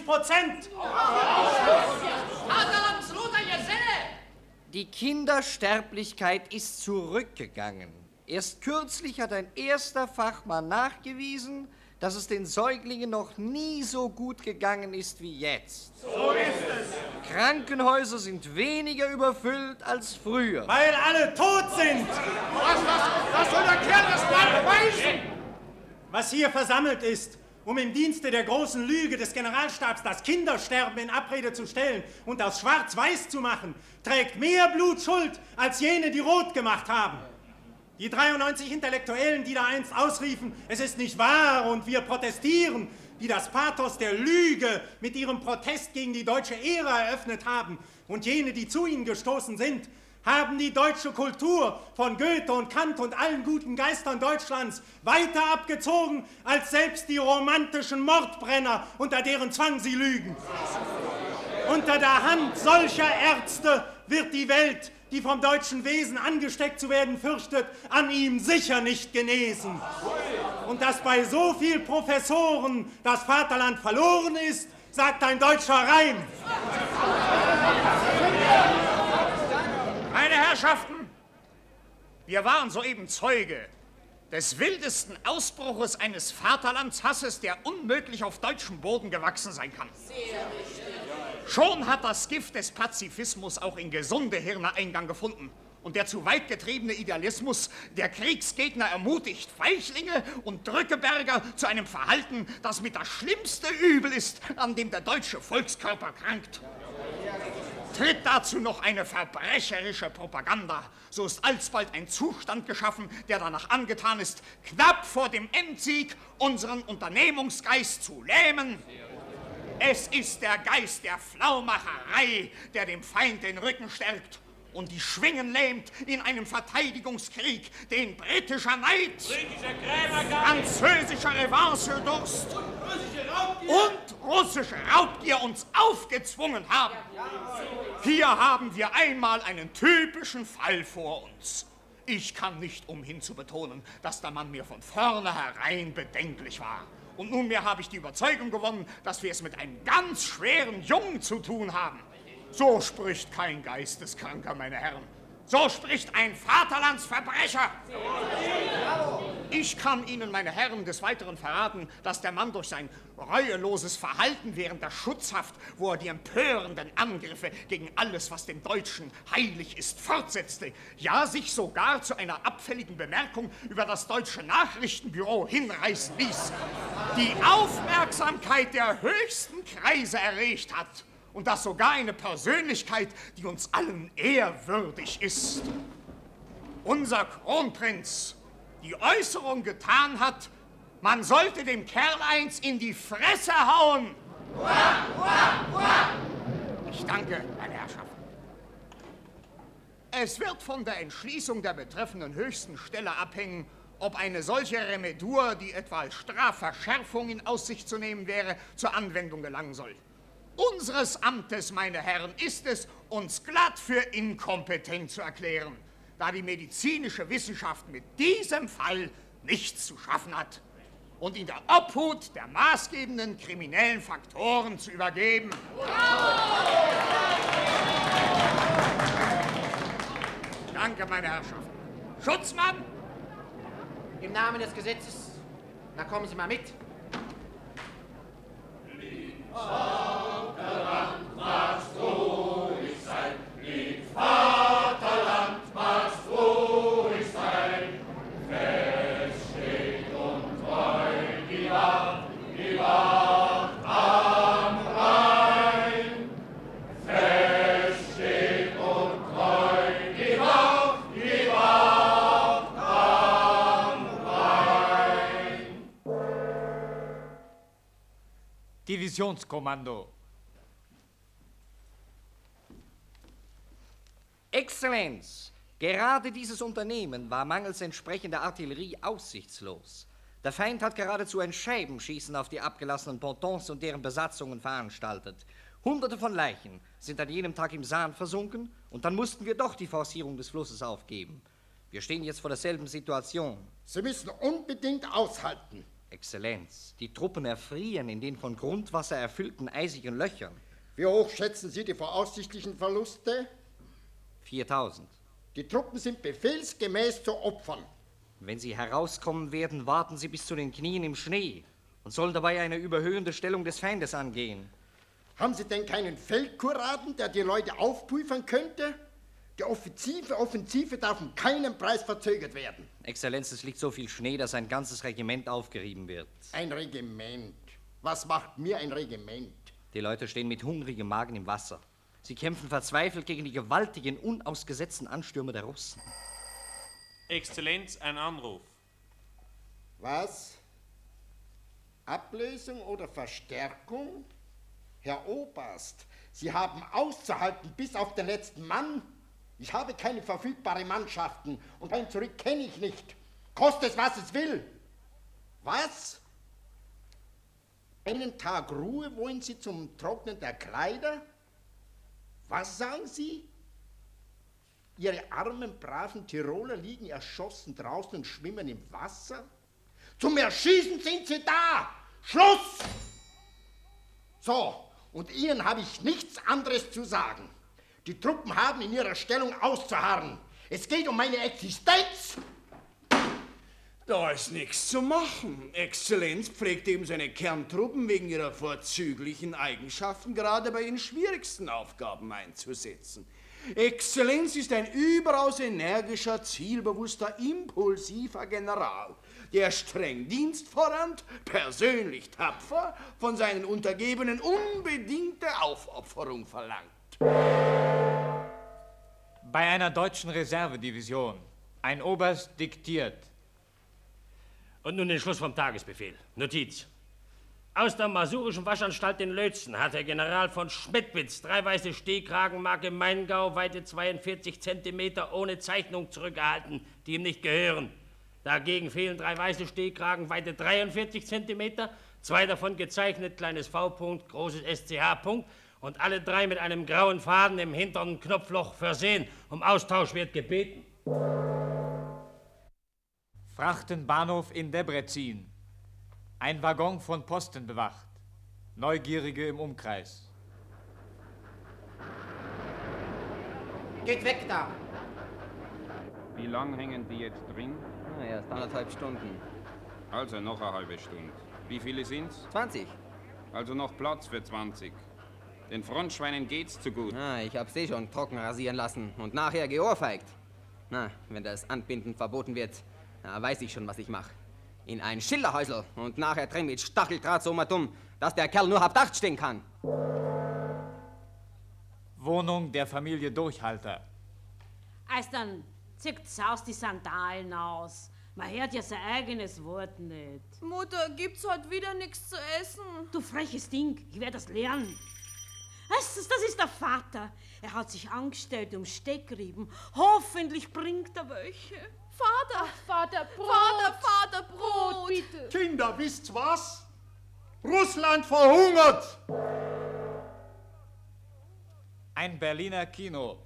Die Kindersterblichkeit ist zurückgegangen. Erst kürzlich hat ein erster Fachmann nachgewiesen, dass es den Säuglingen noch nie so gut gegangen ist wie jetzt. So ist es. Krankenhäuser sind weniger überfüllt als früher. Weil alle tot sind. Was soll der Kerl das mal beweisen? Was hier versammelt ist, um im Dienste der großen Lüge des Generalstabs das Kindersterben in Abrede zu stellen und das schwarz-weiß zu machen, trägt mehr Blut Schuld als jene, die rot gemacht haben. Die 93 Intellektuellen, die da einst ausriefen, es ist nicht wahr und wir protestieren, die das Pathos der Lüge mit ihrem Protest gegen die deutsche Ära eröffnet haben, und jene, die zu ihnen gestoßen sind, haben die deutsche Kultur von Goethe und Kant und allen guten Geistern Deutschlands weiter abgezogen als selbst die romantischen Mordbrenner, unter deren Zwang sie lügen. Unter der Hand solcher Ärzte wird die Welt, die vom deutschen Wesen angesteckt zu werden fürchtet, an ihm sicher nicht genesen. Und dass bei so viel Professoren das Vaterland verloren ist, sagt ein deutscher Reim. Meine Herrschaften, wir waren soeben Zeuge des wildesten Ausbruches eines Vaterlandshasses, der unmöglich auf deutschem Boden gewachsen sein kann. Schon hat das Gift des Pazifismus auch in gesunde Hirne Eingang gefunden. Und der zu weit getriebene Idealismus der Kriegsgegner ermutigt Weichlinge und Drückeberger zu einem Verhalten, das mit das schlimmste Übel ist, an dem der deutsche Volkskörper krankt. Tritt dazu noch eine verbrecherische Propaganda, so ist alsbald ein Zustand geschaffen, der danach angetan ist, knapp vor dem Endsieg unseren Unternehmungsgeist zu lähmen. Es ist der Geist der Flaumacherei, der dem Feind den Rücken stärkt und die Schwingen lähmt in einem Verteidigungskrieg, den britischer Neid, französischer Revanchedurst und russische Raubgier uns aufgezwungen haben. Hier haben wir einmal einen typischen Fall vor uns. Ich kann nicht umhin zu betonen, dass der Mann mir von vornherein bedenklich war. Und nunmehr habe ich die Überzeugung gewonnen, dass wir es mit einem ganz schweren Jungen zu tun haben. So spricht kein Geisteskranker, meine Herren. So spricht ein Vaterlandsverbrecher. Ich kann Ihnen, meine Herren, des Weiteren verraten, dass der Mann durch sein reueloses Verhalten während der Schutzhaft, wo er die empörenden Angriffe gegen alles, was dem Deutschen heilig ist, fortsetzte, ja sich sogar zu einer abfälligen Bemerkung über das deutsche Nachrichtenbüro hinreißen ließ, die Aufmerksamkeit der höchsten Kreise erregt hat. Und das sogar eine Persönlichkeit, die uns allen ehrwürdig ist. Unser Kronprinz die Äußerung getan hat, man sollte dem Kerl eins in die Fresse hauen. Ich danke, meine Herrschaften. Es wird von der Entschließung der betreffenden höchsten Stelle abhängen, ob eine solche Remedur, die etwa als Strafverschärfung in Aussicht zu nehmen wäre, zur Anwendung gelangen soll. Unseres Amtes, meine Herren, ist es, uns glatt für inkompetent zu erklären, da die medizinische Wissenschaft mit diesem Fall nichts zu schaffen hat und in der Obhut der maßgebenden kriminellen Faktoren zu übergeben. Danke, meine Herrschaften. Schutzmann! Im Namen des Gesetzes. Na, kommen Sie mal mit. Vaterland, magst ruhig sein, lieb Vaterland, magst ruhig sein. Fest steht und treu die Wacht am Rhein. Fest steht und treu die Wacht am Rhein. Divisionskommando. Exzellenz, gerade dieses Unternehmen war mangels entsprechender Artillerie aussichtslos. Der Feind hat geradezu ein Scheibenschießen auf die abgelassenen Pontons und deren Besatzungen veranstaltet. Hunderte von Leichen sind an jenem Tag im Sahn versunken und dann mussten wir doch die Forcierung des Flusses aufgeben. Wir stehen jetzt vor derselben Situation. Sie müssen unbedingt aushalten. Exzellenz, die Truppen erfrieren in den von Grundwasser erfüllten eisigen Löchern. Wie hoch schätzen Sie die voraussichtlichen Verluste? 4000. Die Truppen sind befehlsgemäß zu opfern. Wenn sie herauskommen werden, warten sie bis zu den Knien im Schnee und sollen dabei eine überhöhende Stellung des Feindes angehen. Haben Sie denn keinen Feldkuraten, der die Leute aufpuffern könnte? Die Offensive darf um keinen Preis verzögert werden. Exzellenz, es liegt so viel Schnee, dass ein ganzes Regiment aufgerieben wird. Ein Regiment? Was macht mir ein Regiment? Die Leute stehen mit hungrigem Magen im Wasser. Sie kämpfen verzweifelt gegen die gewaltigen, unausgesetzten Anstürme der Russen. Exzellenz, ein Anruf. Was? Ablösung oder Verstärkung? Herr Oberst, Sie haben auszuhalten bis auf den letzten Mann. Ich habe keine verfügbaren Mannschaften und ein Zurück kenne ich nicht. Koste es, was es will. Was? Einen Tag Ruhe wollen Sie zum Trocknen der Kleider? Was sagen Sie? Ihre armen, braven Tiroler liegen erschossen draußen und schwimmen im Wasser? Zum Erschießen sind Sie da! Schluss! So, und Ihnen habe ich nichts anderes zu sagen. Die Truppen haben in ihrer Stellung auszuharren. Es geht um meine Existenz! Da ist nichts zu machen. Exzellenz pflegt eben seine Kerntruppen wegen ihrer vorzüglichen Eigenschaften gerade bei ihren schwierigsten Aufgaben einzusetzen. Exzellenz ist ein überaus energischer, zielbewusster, impulsiver General, der streng dienstfordernd, persönlich tapfer, von seinen Untergebenen unbedingte Aufopferung verlangt. Bei einer deutschen Reservedivision. Ein Oberst diktiert. Und nun den Schluss vom Tagesbefehl. Notiz. Aus der masurischen Waschanstalt in Lötzen hat der General von Schmettwitz 3 weiße Stehkragenmarke Maingau, Weite 42 Zentimeter, ohne Zeichnung zurückgehalten, die ihm nicht gehören. Dagegen fehlen 3 weiße Stehkragen, Weite 43 Zentimeter, 2 davon gezeichnet, kleines V-Punkt, großes SCH-Punkt, und alle 3 mit einem grauen Faden im hinteren Knopfloch versehen. Um Austausch wird gebeten. Frachtenbahnhof in Debrecen. Ein Waggon von Posten bewacht. Neugierige im Umkreis. Geht weg da! Wie lang hängen die jetzt drin? Erst 1,5 Stunden. Also noch eine halbe Stunde. Wie viele sind's? 20. Also noch Platz für 20. Den Frontschweinen geht's zu gut. Ich hab's schon trocken rasieren lassen und nachher geohrfeigt. Wenn das Anbinden verboten wird, weiß ich schon, was ich mache. In ein Schilderhäusl und nachher drin mit Stacheldraht so dumm, dass der Kerl nur halb Dacht stehen kann. Wohnung der Familie Durchhalter. Als dann zieht's aus die Sandalen aus. Man hört ja sein eigenes Wort nicht. Mutter, gibt's heute wieder nichts zu essen? Du freches Ding, ich werde das lernen. Das ist der Vater. Er hat sich angestellt um Steckrieben. Hoffentlich bringt er welche. Vater! Vater, Brot! Vater, Brot, bitte! Kinder, wisst's was? Russland verhungert! Ein Berliner Kino.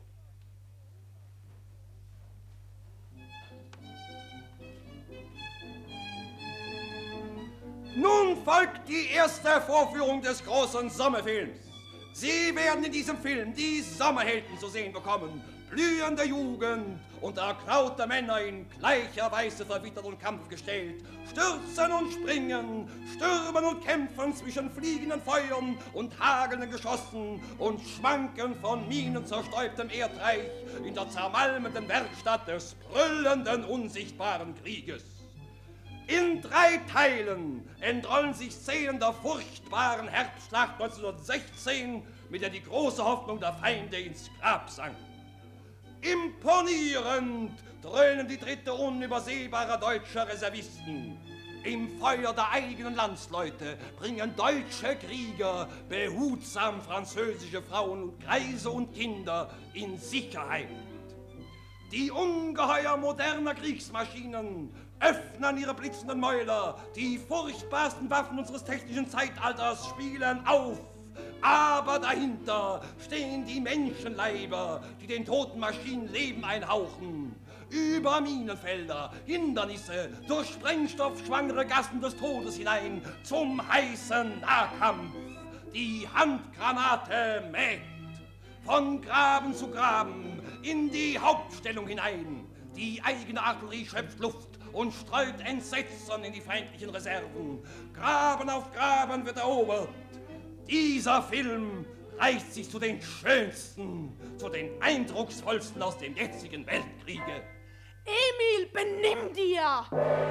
Nun folgt die erste Vorführung des großen Sommerfilms. Sie werden in diesem Film die Sommerhelden zu sehen bekommen. Blühende Jugend und erkraute Männer in gleicher Weise verwittert und Kampf gestellt, stürzen und springen, stürmen und kämpfen zwischen fliegenden Feuern und hagelnden Geschossen und schwanken von minenzerstäubtem Erdreich in der zermalmenden Werkstatt des brüllenden, unsichtbaren Krieges. In 3 Teilen entrollen sich Szenen der furchtbaren Herbstschlacht 1916, mit der die große Hoffnung der Feinde ins Grab sank. Imponierend dröhnen die Tritte unübersehbarer deutscher Reservisten. Im Feuer der eigenen Landsleute bringen deutsche Krieger behutsam französische Frauen und Greise und Kinder in Sicherheit. Die ungeheuer moderner Kriegsmaschinen öffnen ihre blitzenden Mäuler. Die furchtbarsten Waffen unseres technischen Zeitalters spielen auf. Aber dahinter stehen die Menschenleiber, die den toten Maschinen Leben einhauchen. Über Minenfelder, Hindernisse, durch sprengstoffschwangere Gassen des Todes hinein zum heißen Nahkampf. Die Handgranate mäht. Von Graben zu Graben, in die Hauptstellung hinein. Die eigene Artillerie schöpft Luft und streut Entsetzen in die feindlichen Reserven. Graben auf Graben wird erobert. Dieser Film reicht sich zu den schönsten, zu den eindrucksvollsten aus dem jetzigen Weltkriege. Emil, benimm dir!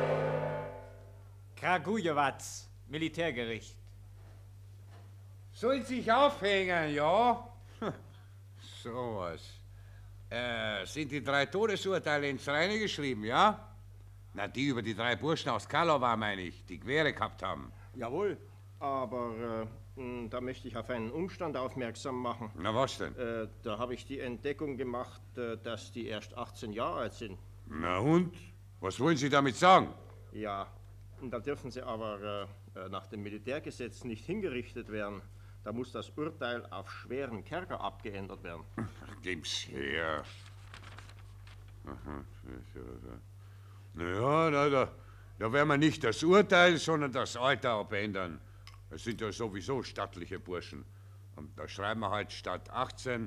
Kragujewac, Militärgericht. Soll sich aufhängen, ja? Sowas. Sind die 3 Todesurteile ins Reine geschrieben, ja? Na, die über die 3 Burschen aus Karlova, meine ich, die Gewehre gehabt haben. Jawohl, aber da möchte ich auf einen Umstand aufmerksam machen. Na, was denn? Da habe ich die Entdeckung gemacht, dass die erst 18 Jahre alt sind. Na und? Was wollen Sie damit sagen? Ja, da dürfen sie aber nach dem Militärgesetz nicht hingerichtet werden. Da muss das Urteil auf schweren Kerker abgeändert werden. Geben's her. Naja, da werden wir nicht das Urteil, sondern das Alter abändern. Das sind ja sowieso stattliche Burschen. Und da schreiben wir halt statt 18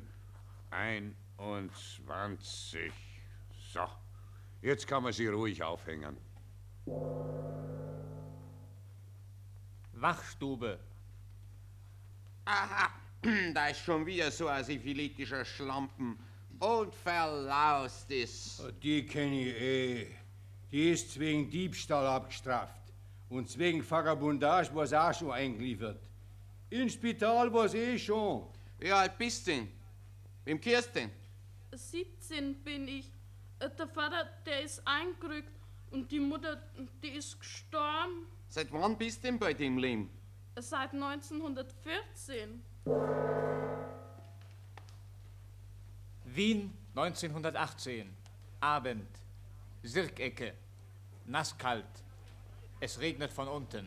21. So, jetzt kann man sie ruhig aufhängen. Wachstube. Aha, da ist schon wieder so ein syphilitischer Schlampen und verlaust ist. Die kenne ich eh. Die ist wegen Diebstahl abgestraft. Und wegen Vagabundage war sie auch schon eingeliefert. Ins Spital war sie eh schon. Wie alt bist du denn? Wem kehrst du denn? 17 bin ich. Der Vater, der ist eingerückt und die Mutter, die ist gestorben. Seit wann bist du denn bei dem Leben? Seit 1914. Wien, 1918. Abend. Sirkecke. Nasskalt. Es regnet von unten.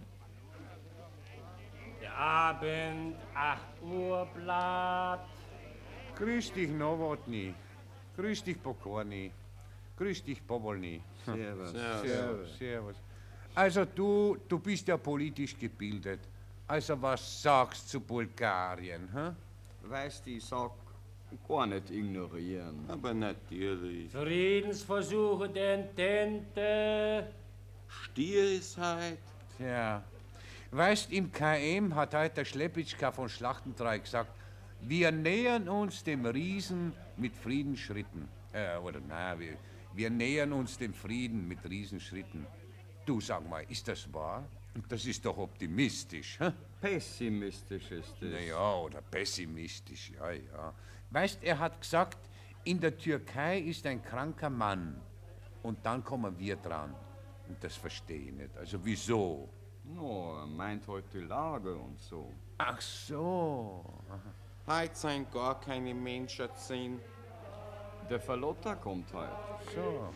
Der Abend, 8 Uhr Blatt. Grüß dich, Nowotny. Grüß dich, Pokorny. Grüß dich, Bobolny. Servus. Servus. Servus. Also du bist ja politisch gebildet. Also was sagst du zu Bulgarien, hä? Weißt du, ich sag, gar nicht ignorieren. Aber natürlich. Friedensversuche der Entente. Stierisheit. Tja. Weißt, im KM hat heute der Schlepitschka von Schlachtentreu gesagt, wir nähern uns dem Riesen mit Friedensschritten. Wir nähern uns dem Frieden mit Riesenschritten. Du, sag mal, ist das wahr? Das ist doch optimistisch, hä? Pessimistisch ist es. Naja, oder pessimistisch, ja. Weißt, er hat gesagt, in der Türkei ist ein kranker Mann. Und dann kommen wir dran. Und das verstehe ich nicht. Also wieso? No, er meint heute die Lage und so. Ach so. Heute sind gar keine Menschen sehen. Der Verlotter kommt heute. So.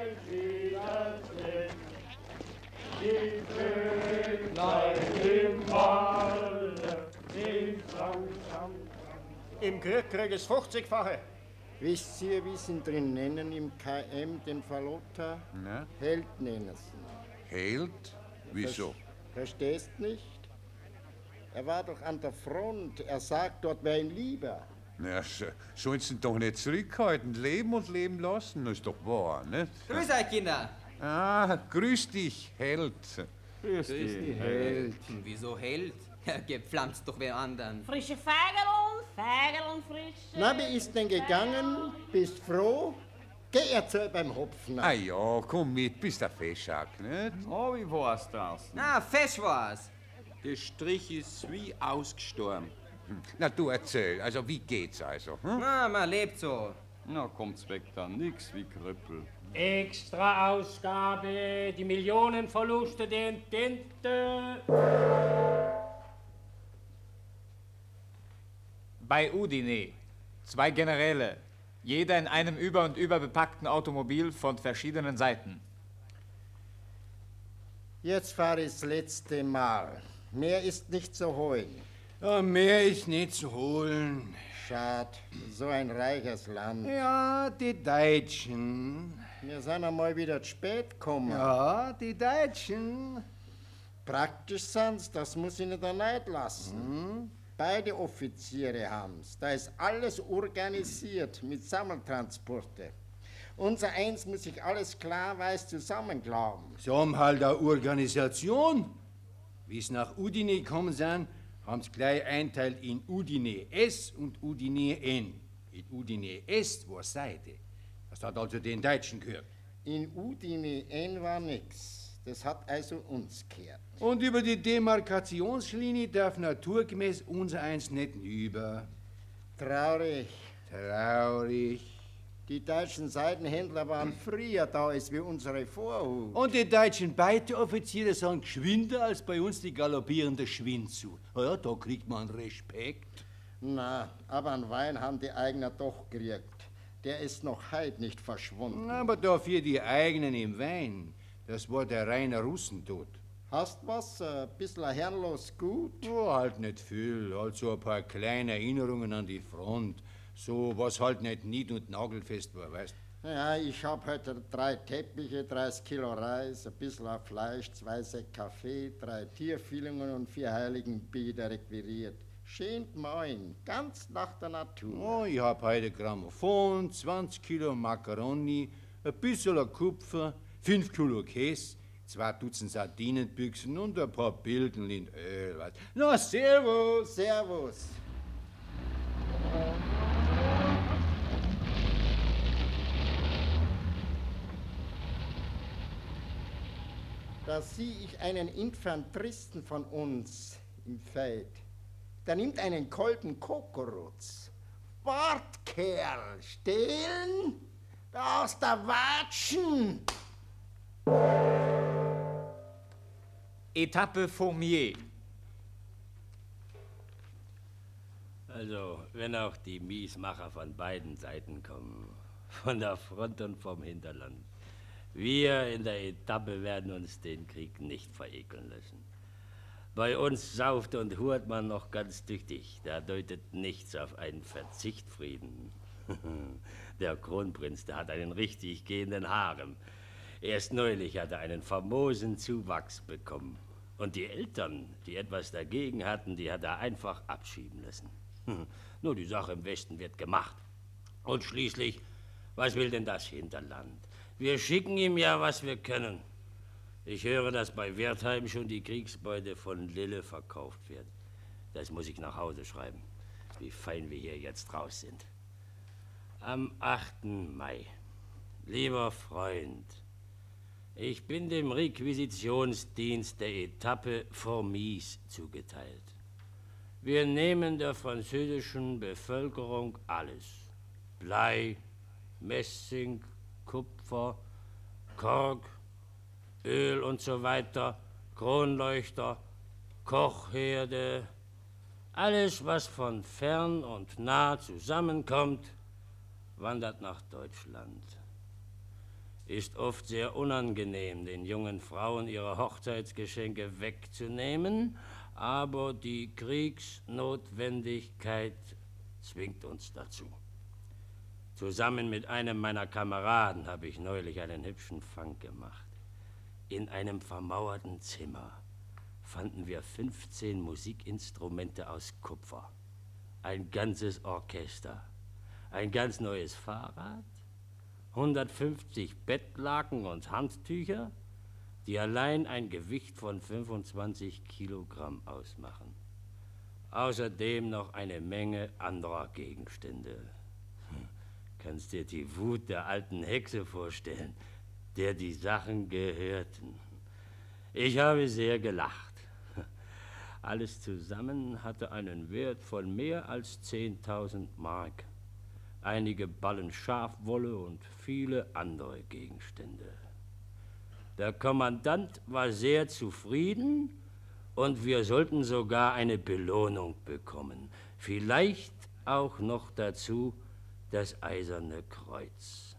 Im Krieg krieg es 50-fache. Wisst ihr, wie sie ihn drin nennen im KM, den Verlotter? Na? Held nennen sie ihn. Held? Wieso? Verstehst nicht? Er war doch an der Front. Er sagt, dort wäre ihm lieber. Na, sollen sie ihn doch nicht zurückhalten. Leben und leben lassen, das ist doch wahr, nicht? Grüß euch, Kinder. Ah, grüß dich, Held. Grüß dich, Held. Wieso Held? Gepflanzt doch wer anderen. Frische Fägerln frische. Na, wie ist denn gegangen? Bist froh? Geh erzähl beim Hopfen. Ah ja, komm mit, bist der Feschak, nicht? Oh, wie war's draußen? Na, fesch war's. Der Strich ist wie ausgestorben. Na, du erzähl, also wie geht's also? Hm? Na, man lebt so. Na, kommt's weg da, nix wie Krüppel. Extra Ausgabe, die Millionenverluste der Entente. Bei Udine. 2 Generäle. Jeder in einem über und über bepackten Automobil von verschiedenen Seiten. Jetzt fahre ich das letzte Mal. Mehr ist nicht zu holen. Ja, mehr ist nicht zu holen. Schade, so ein reiches Land. Ja, die Deutschen. Wir sind einmal wieder zu spät gekommen. Ja, die Deutschen. Praktisch sind's, das muss ich nicht erneut lassen. Beide Offiziere haben's. Da ist alles organisiert mit Sammeltransporte. Unser Eins muss sich alles klarweise zusammenglauben. Sie haben halt eine Organisation. Wie sie nach Udine gekommen sind, haben sie gleich einteilt in Udine S und Udine N. In Udine S war Seide. Das hat also den Deutschen gehört. In Udine N war nix. Das hat also uns gehört. Und über die Demarkationslinie darf naturgemäß unser Eins nicht über. Traurig. Traurig. Die deutschen Seidenhändler waren früher da als wie unsere Vorhut. Und die deutschen Beiteoffiziere sind geschwinder als bei uns die galoppierende Schwindsuhr. Ja, da kriegt man Respekt. Na, aber einen Wein haben die Eigner doch gekriegt. Der ist noch heute nicht verschwunden. Aber dafür die eigenen im Wein. Das war der reine Russentod. Hast was? Ein bisschen herrenlos gut? Oh, halt nicht viel. Also ein paar kleine Erinnerungen an die Front. So, was halt nicht nied- und nagelfest war, weißt du? Ja, ich hab heute 3 Teppiche, 30 Kilo Reis, ein bisschen Fleisch, 2 Säcke Kaffee, 3 Tierfüllungen und 4 Heiligenbieder requiriert. Schön moin, ganz nach der Natur. Oh, ich hab heute Grammophon, 20 Kilo Macaroni, ein bisschen Kupfer, 5 Kilo Käse, 2 Dutzend Sardinenbüchsen und ein paar Bilden in Öl. Weißt. Na, servus! Servus! Da sieh ich einen Infanteristen von uns im Feld. Der nimmt einen Kolben Kokorotz. Wart, Kerl, stehlen? Da aus der Watschen! Etappe Fourmier. Also, wenn auch die Miesmacher von beiden Seiten kommen, von der Front und vom Hinterland, wir in der Etappe werden uns den Krieg nicht verekeln lassen. Bei uns sauft und hurt man noch ganz tüchtig. Da deutet nichts auf einen Verzichtfrieden. Der Kronprinz, der hat einen richtig gehenden Harem. Erst neulich hat er einen famosen Zuwachs bekommen. Und die Eltern, die etwas dagegen hatten, die hat er einfach abschieben lassen. Nur die Sache im Westen wird gemacht. Und schließlich, was will denn das Hinterland? Wir schicken ihm ja, was wir können. Ich höre, dass bei Wertheim schon die Kriegsbeute von Lille verkauft wird. Das muss ich nach Hause schreiben, wie fein wir hier jetzt raus sind. Am 8. Mai. Lieber Freund, ich bin dem Requisitionsdienst der Etappe Fourmies zugeteilt. Wir nehmen der französischen Bevölkerung alles. Blei, Messing, Kupfer, Kork, Öl und so weiter, Kronleuchter, Kochherde, alles, was von fern und nah zusammenkommt, wandert nach Deutschland. Ist oft sehr unangenehm, den jungen Frauen ihre Hochzeitsgeschenke wegzunehmen, aber die Kriegsnotwendigkeit zwingt uns dazu. Zusammen mit einem meiner Kameraden habe ich neulich einen hübschen Fang gemacht. In einem vermauerten Zimmer fanden wir 15 Musikinstrumente aus Kupfer, ein ganzes Orchester, ein ganz neues Fahrrad, 150 Bettlaken und Handtücher, die allein ein Gewicht von 25 Kilogramm ausmachen. Außerdem noch eine Menge anderer Gegenstände. Kannst dir die Wut der alten Hexe vorstellen, der die Sachen gehörten. Ich habe sehr gelacht. Alles zusammen hatte einen Wert von mehr als 10.000 Mark. Einige Ballen Schafwolle und viele andere Gegenstände. Der Kommandant war sehr zufrieden und wir sollten sogar eine Belohnung bekommen. Vielleicht auch noch dazu das Eiserne Kreuz.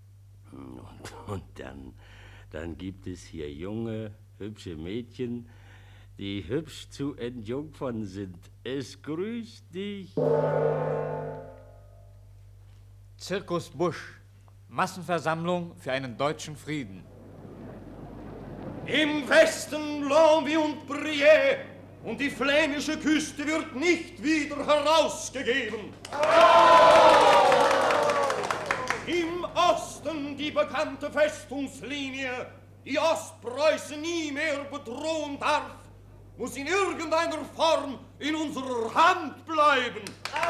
Und dann gibt es hier junge, hübsche Mädchen, die hübsch zu entjungfern sind. Es grüßt dich. Zirkus Busch. Massenversammlung für einen deutschen Frieden. Im Westen Longwy und Briey und die flämische Küste wird nicht wieder herausgegeben. Im Osten die bekannte Festungslinie, die Ostpreußen nie mehr bedrohen darf, muss in irgendeiner Form in unserer Hand bleiben.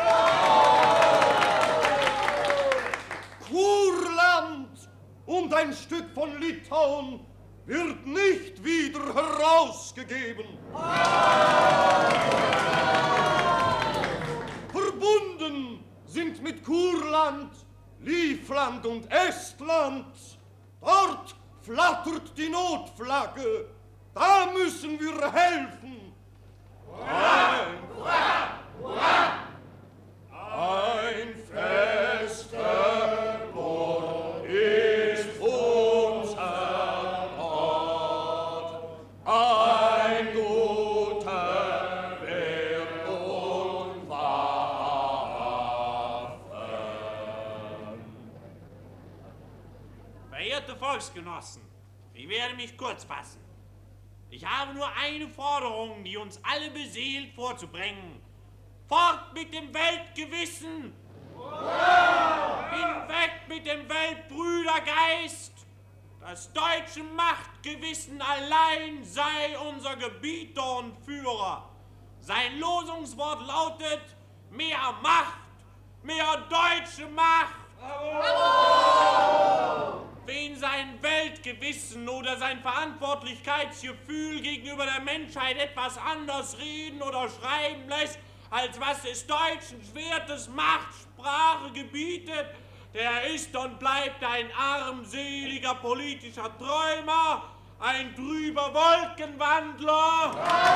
Kurland und ein Stück von Litauen wird nicht wieder herausgegeben. Verbunden sind mit Kurland Livland und Estland. Dort flattert die Notflagge. Da müssen wir helfen. Ein fester Bund ist unser Ort. Ein guter Wert und Waffen. Verehrte Volksgenossen, ich werde mich kurz fassen. Ich habe nur eine Forderung, die uns alle beseelt vorzubringen. Fort mit dem Weltgewissen! Hinweg mit dem Weltbrüdergeist! Das deutsche Machtgewissen allein sei unser Gebieter und Führer. Sein Losungswort lautet: mehr Macht, mehr deutsche Macht! Bravo! Wen sein Weltgewissen oder sein Verantwortlichkeitsgefühl gegenüber der Menschheit etwas anders reden oder schreiben lässt, als was des Deutschen Schwertes Machtsprache gebietet, der ist und bleibt ein armseliger politischer Träumer, ein trüber Wolkenwandler.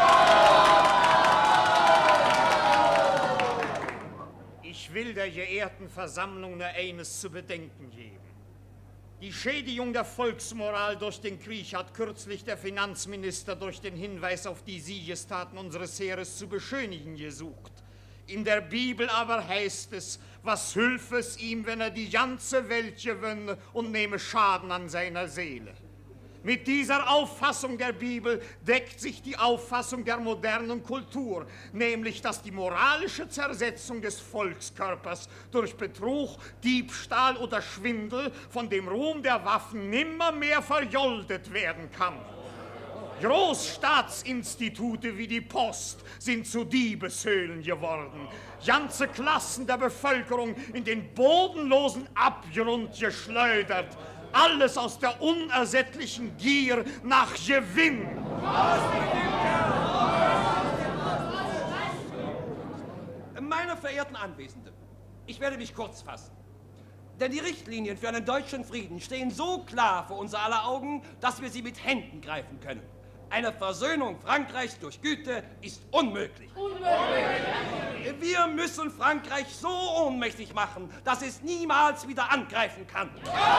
Ich will der geehrten Versammlung nur eines zu bedenken geben. Die Schädigung der Volksmoral durch den Krieg hat kürzlich der Finanzminister durch den Hinweis auf die Siegestaten unseres Heeres zu beschönigen gesucht. In der Bibel aber heißt es, was hülfe es ihm, wenn er die ganze Welt gewönne und nehme Schaden an seiner Seele. Mit dieser Auffassung der Bibel deckt sich die Auffassung der modernen Kultur, nämlich dass die moralische Zersetzung des Volkskörpers durch Betrug, Diebstahl oder Schwindel von dem Ruhm der Waffen nimmermehr vergoldet werden kann. Großstaatsinstitute wie die Post sind zu Diebeshöhlen geworden. Ganze Klassen der Bevölkerung in den bodenlosen Abgrund geschleudert. Alles aus der unersättlichen Gier nach Gewinn. Meine verehrten Anwesenden, ich werde mich kurz fassen. Denn die Richtlinien für einen deutschen Frieden stehen so klar vor unser aller Augen, dass wir sie mit Händen greifen können. Eine Versöhnung Frankreichs durch Güte ist unmöglich. Wir müssen Frankreich so ohnmächtig machen, dass es niemals wieder angreifen kann.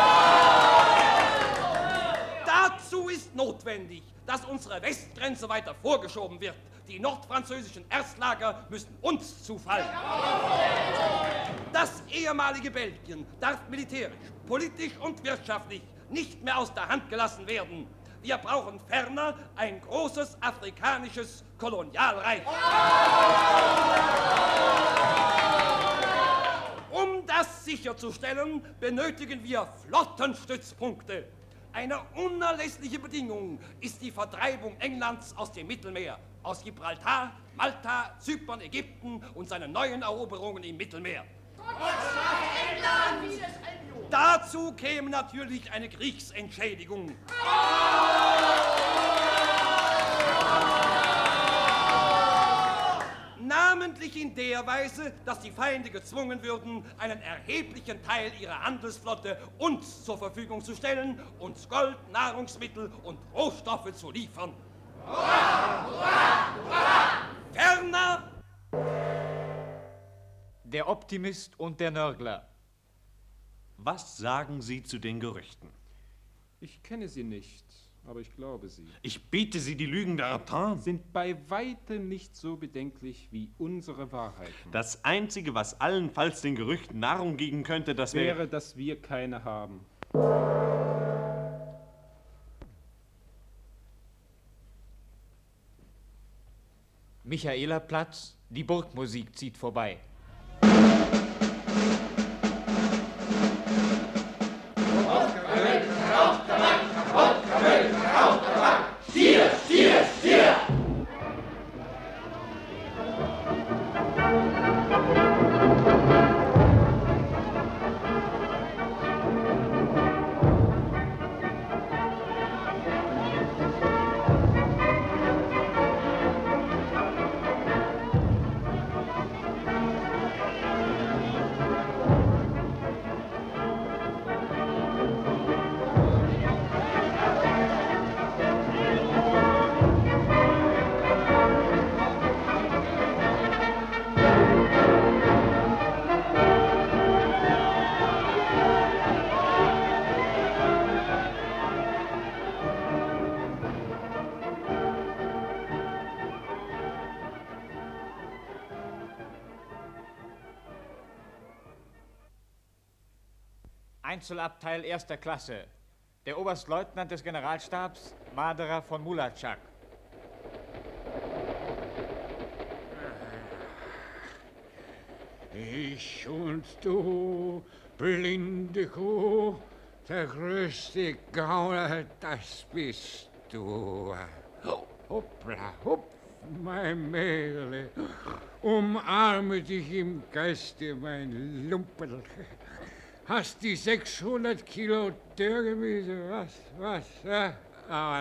Dazu ist notwendig, dass unsere Westgrenze weiter vorgeschoben wird. Die nordfranzösischen Erstlager müssen uns zufallen. Das ehemalige Belgien darf militärisch, politisch und wirtschaftlich nicht mehr aus der Hand gelassen werden. Wir brauchen ferner ein großes afrikanisches Kolonialreich. Um das sicherzustellen, benötigen wir Flottenstützpunkte. Eine unerlässliche Bedingung ist die Vertreibung Englands aus dem Mittelmeer, aus Gibraltar, Malta, Zypern, Ägypten und seinen neuen Eroberungen im Mittelmeer. Dazu käme natürlich eine Kriegsentschädigung. Namentlich in der Weise, dass die Feinde gezwungen würden, einen erheblichen Teil ihrer Handelsflotte uns zur Verfügung zu stellen, uns Gold, Nahrungsmittel und Rohstoffe zu liefern. Hurra! Hurra! Hurra! Ferner der Optimist und der Nörgler. Was sagen Sie zu den Gerüchten? Ich kenne sie nicht, aber ich glaube sie. Ich biete Sie, die Lügen der Artin sind bei weitem nicht so bedenklich wie unsere Wahrheiten. Das Einzige, was allenfalls den Gerüchten Nahrung geben könnte, das wäre, dass wir keine haben. Michaelerplatz, die Burgmusik zieht vorbei. Stier, Stier, Stier! Einzelabteil 1. Klasse. Der Oberstleutnant des Generalstabs, Maderer von Mulatschak. Ich und du, blinde Kuh, der größte Gauner, das bist du. Hoppla, hopp, mein Mädel, umarme dich im Geiste, mein Lumpel. Hast die 600 Kilo Dörrgemüse, was, aber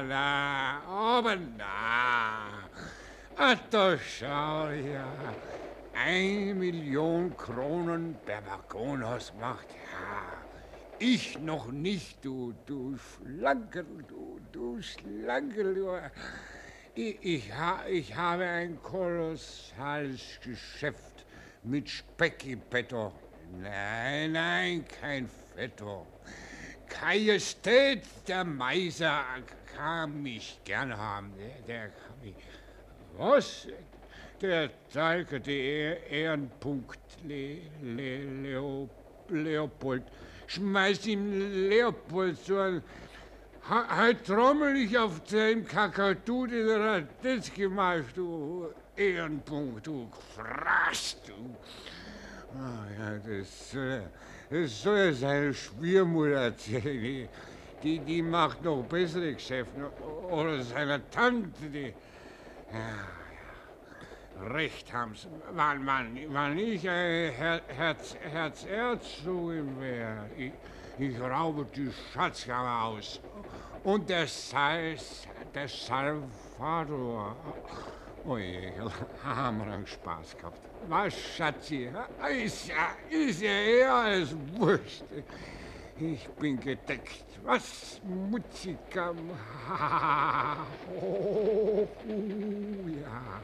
na. Ach, doch, schau ja. 1 Million Kronen der Waggonhaus macht, ja. Ich noch nicht, du Schlankerl, du Schlankerl, du. Ich habe ein kolossales Geschäft mit Speck im Petto. Nein, kein Fetto. Majestät, der Meiser kann mich gern haben. Der kann mich... Was? Der Talke, der Ehrenpunkt Leopold. Schmeiß ihm Leopold so ein... Halt trommel ich auf dem Kakadu, den Radetz gemacht, du Ehrenpunkt, du Fraß, du. Ah ja, das soll ja seine Schwiegermutter erzählen. Die macht noch bessere Geschäfte. Oder seiner Tante, die... Ja. Recht haben sie. Wann ich Herz zu ihm wäre, ich raube die Schatzkammer aus. Und der Salvador. Oh je, haben wir einen Spaß gehabt. Was, Schatzi? Ist ja eher als Wurscht. Ich bin gedeckt. Was, Mutzigam? Oh, ja.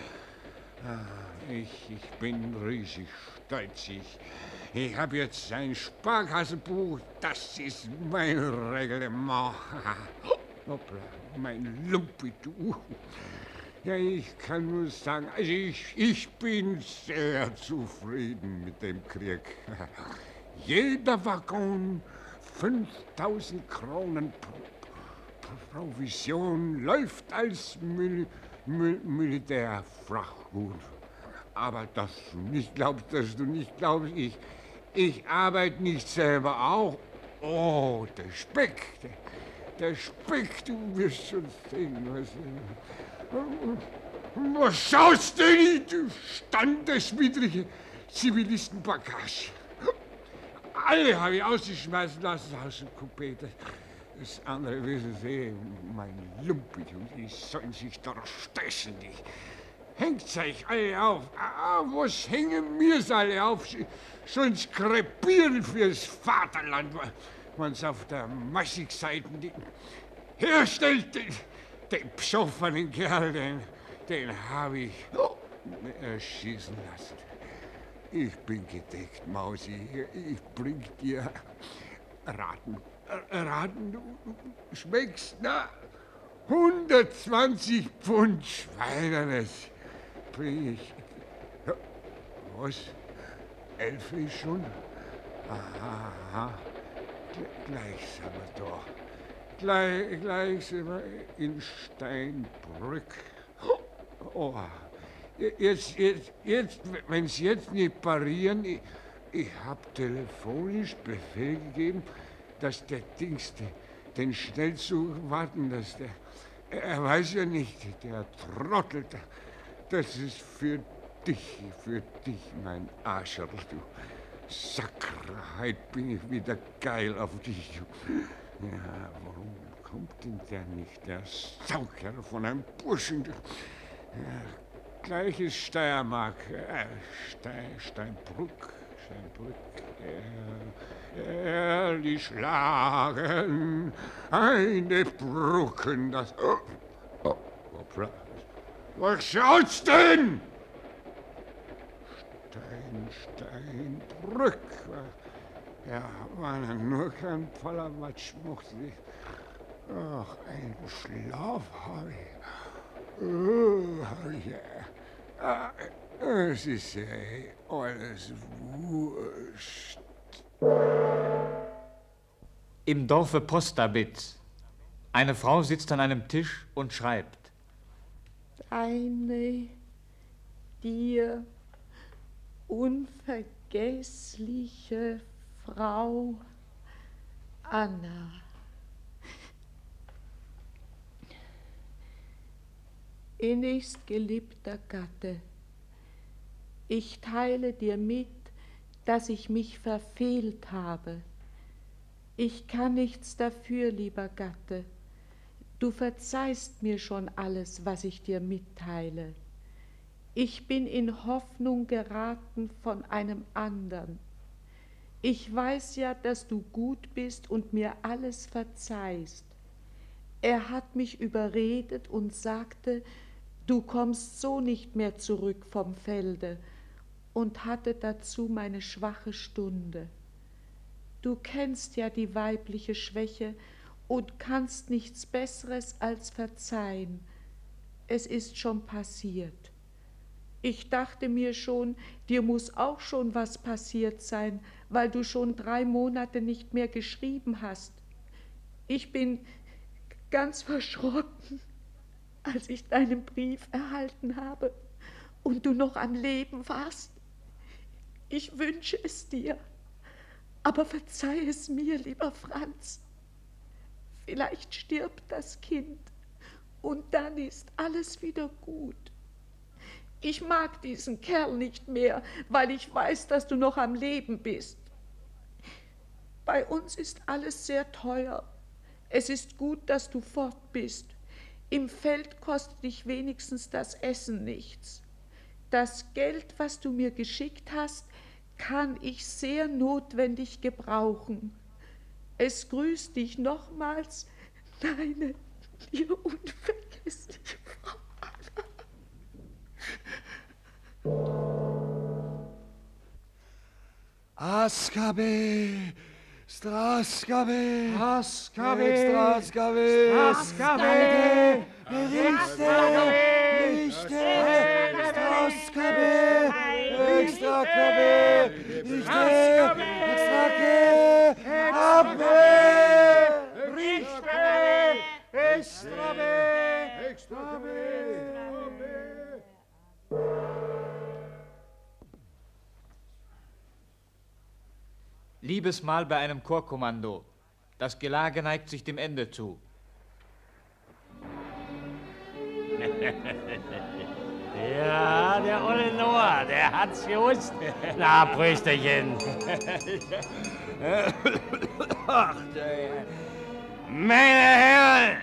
Ich bin riesig stolz. Ich habe jetzt ein Sparkassenbuch, das ist mein Reglement. Hoppla, mein Lumpi, du. Ja, ich kann nur sagen, also ich bin sehr zufrieden mit dem Krieg. Jeder Waggon 5000 Kronen Provision läuft als Militärfrachtgut. Aber dass du nicht glaubst, ich arbeite nicht selber auch. Oh, der Speck, du wirst schon sehen. Was schaust du denn, du standeswidrige Zivilistenbagage? Alle habe ich ausgeschmeißen lassen aus dem Coupé. Das andere wissen Sie, mein Lumpi, die sollen sich doch stechen. Hängt euch alle auf. Was hängen mir's alle auf? Sonst krepieren fürs Vaterland, wenn's auf der Massigseite herstellt. Den psoffenen Kerl, den habe ich erschießen lassen. Ich bin gedeckt, Mausi. Ich bring dir Raten, du schmeckst, na, 120 Pfund Schweinernes bring ich. Was? 11 ist schon? Aha, gleich sind wir da. Gleich sind wir in Steinbrück. Oh, jetzt, wenn Sie jetzt nicht parieren, ich hab telefonisch Befehl gegeben, dass der Dings, den Schnellzug warten, dass er weiß ja nicht, der Trottel, das ist für dich, mein Arscherl, du Sackerheit, bin ich wieder geil auf dich. Ja, warum kommt denn der nicht, der Saukerl von einem Burschen? Ja, gleiches Steiermark, Steinbrück, die schlagen eine Brücken, das... Hoppla. Was schaut's denn? Steinbrück. Ja, man, nur kein Palawatsch mochte ich. Ach, ein Schlaf habe ich. Oh, ja. Es ist ja alles wurscht. Im Dorfe Postabitz. Eine Frau sitzt an einem Tisch und schreibt. Deine, dir unvergessliche Frau Anna. Innigst geliebter Gatte, ich teile dir mit, dass ich mich verfehlt habe. Ich kann nichts dafür, lieber Gatte. Du verzeihst mir schon alles, was ich dir mitteile. Ich bin in Hoffnung geraten von einem andern. Ich weiß ja, dass du gut bist und mir alles verzeihst. Er hat mich überredet und sagte, du kommst so nicht mehr zurück vom Felde, und hatte dazu meine schwache Stunde. Du kennst ja die weibliche Schwäche und kannst nichts Besseres als verzeihen. Es ist schon passiert. Ich dachte mir schon, dir muss auch schon was passiert sein, weil du schon 3 Monate nicht mehr geschrieben hast. Ich bin ganz verschrocken, als ich deinen Brief erhalten habe und du noch am Leben warst. Ich wünsche es dir, aber verzeih es mir, lieber Franz. Vielleicht stirbt das Kind und dann ist alles wieder gut. Ich mag diesen Kerl nicht mehr, weil ich weiß, dass du noch am Leben bist. Bei uns ist alles sehr teuer. Es ist gut, dass du fort bist. Im Feld kostet dich wenigstens das Essen nichts. Das Geld, was du mir geschickt hast, kann ich sehr notwendig gebrauchen. Es grüßt dich nochmals, deine dir unvergessliche Frau Anna. Askabe, Straskabe, Askabe, Straskabe, Straskabe, Richte, Straskabe, Extrakabe, Richte, Extrake, Abbe, Richte, Extrabe, Extrabe. Liebesmahl bei einem Chorkommando. Das Gelage neigt sich dem Ende zu. Ja, der olle Noah, der hat's gewusst. Na, Prösterchen. Ach, meine Herren,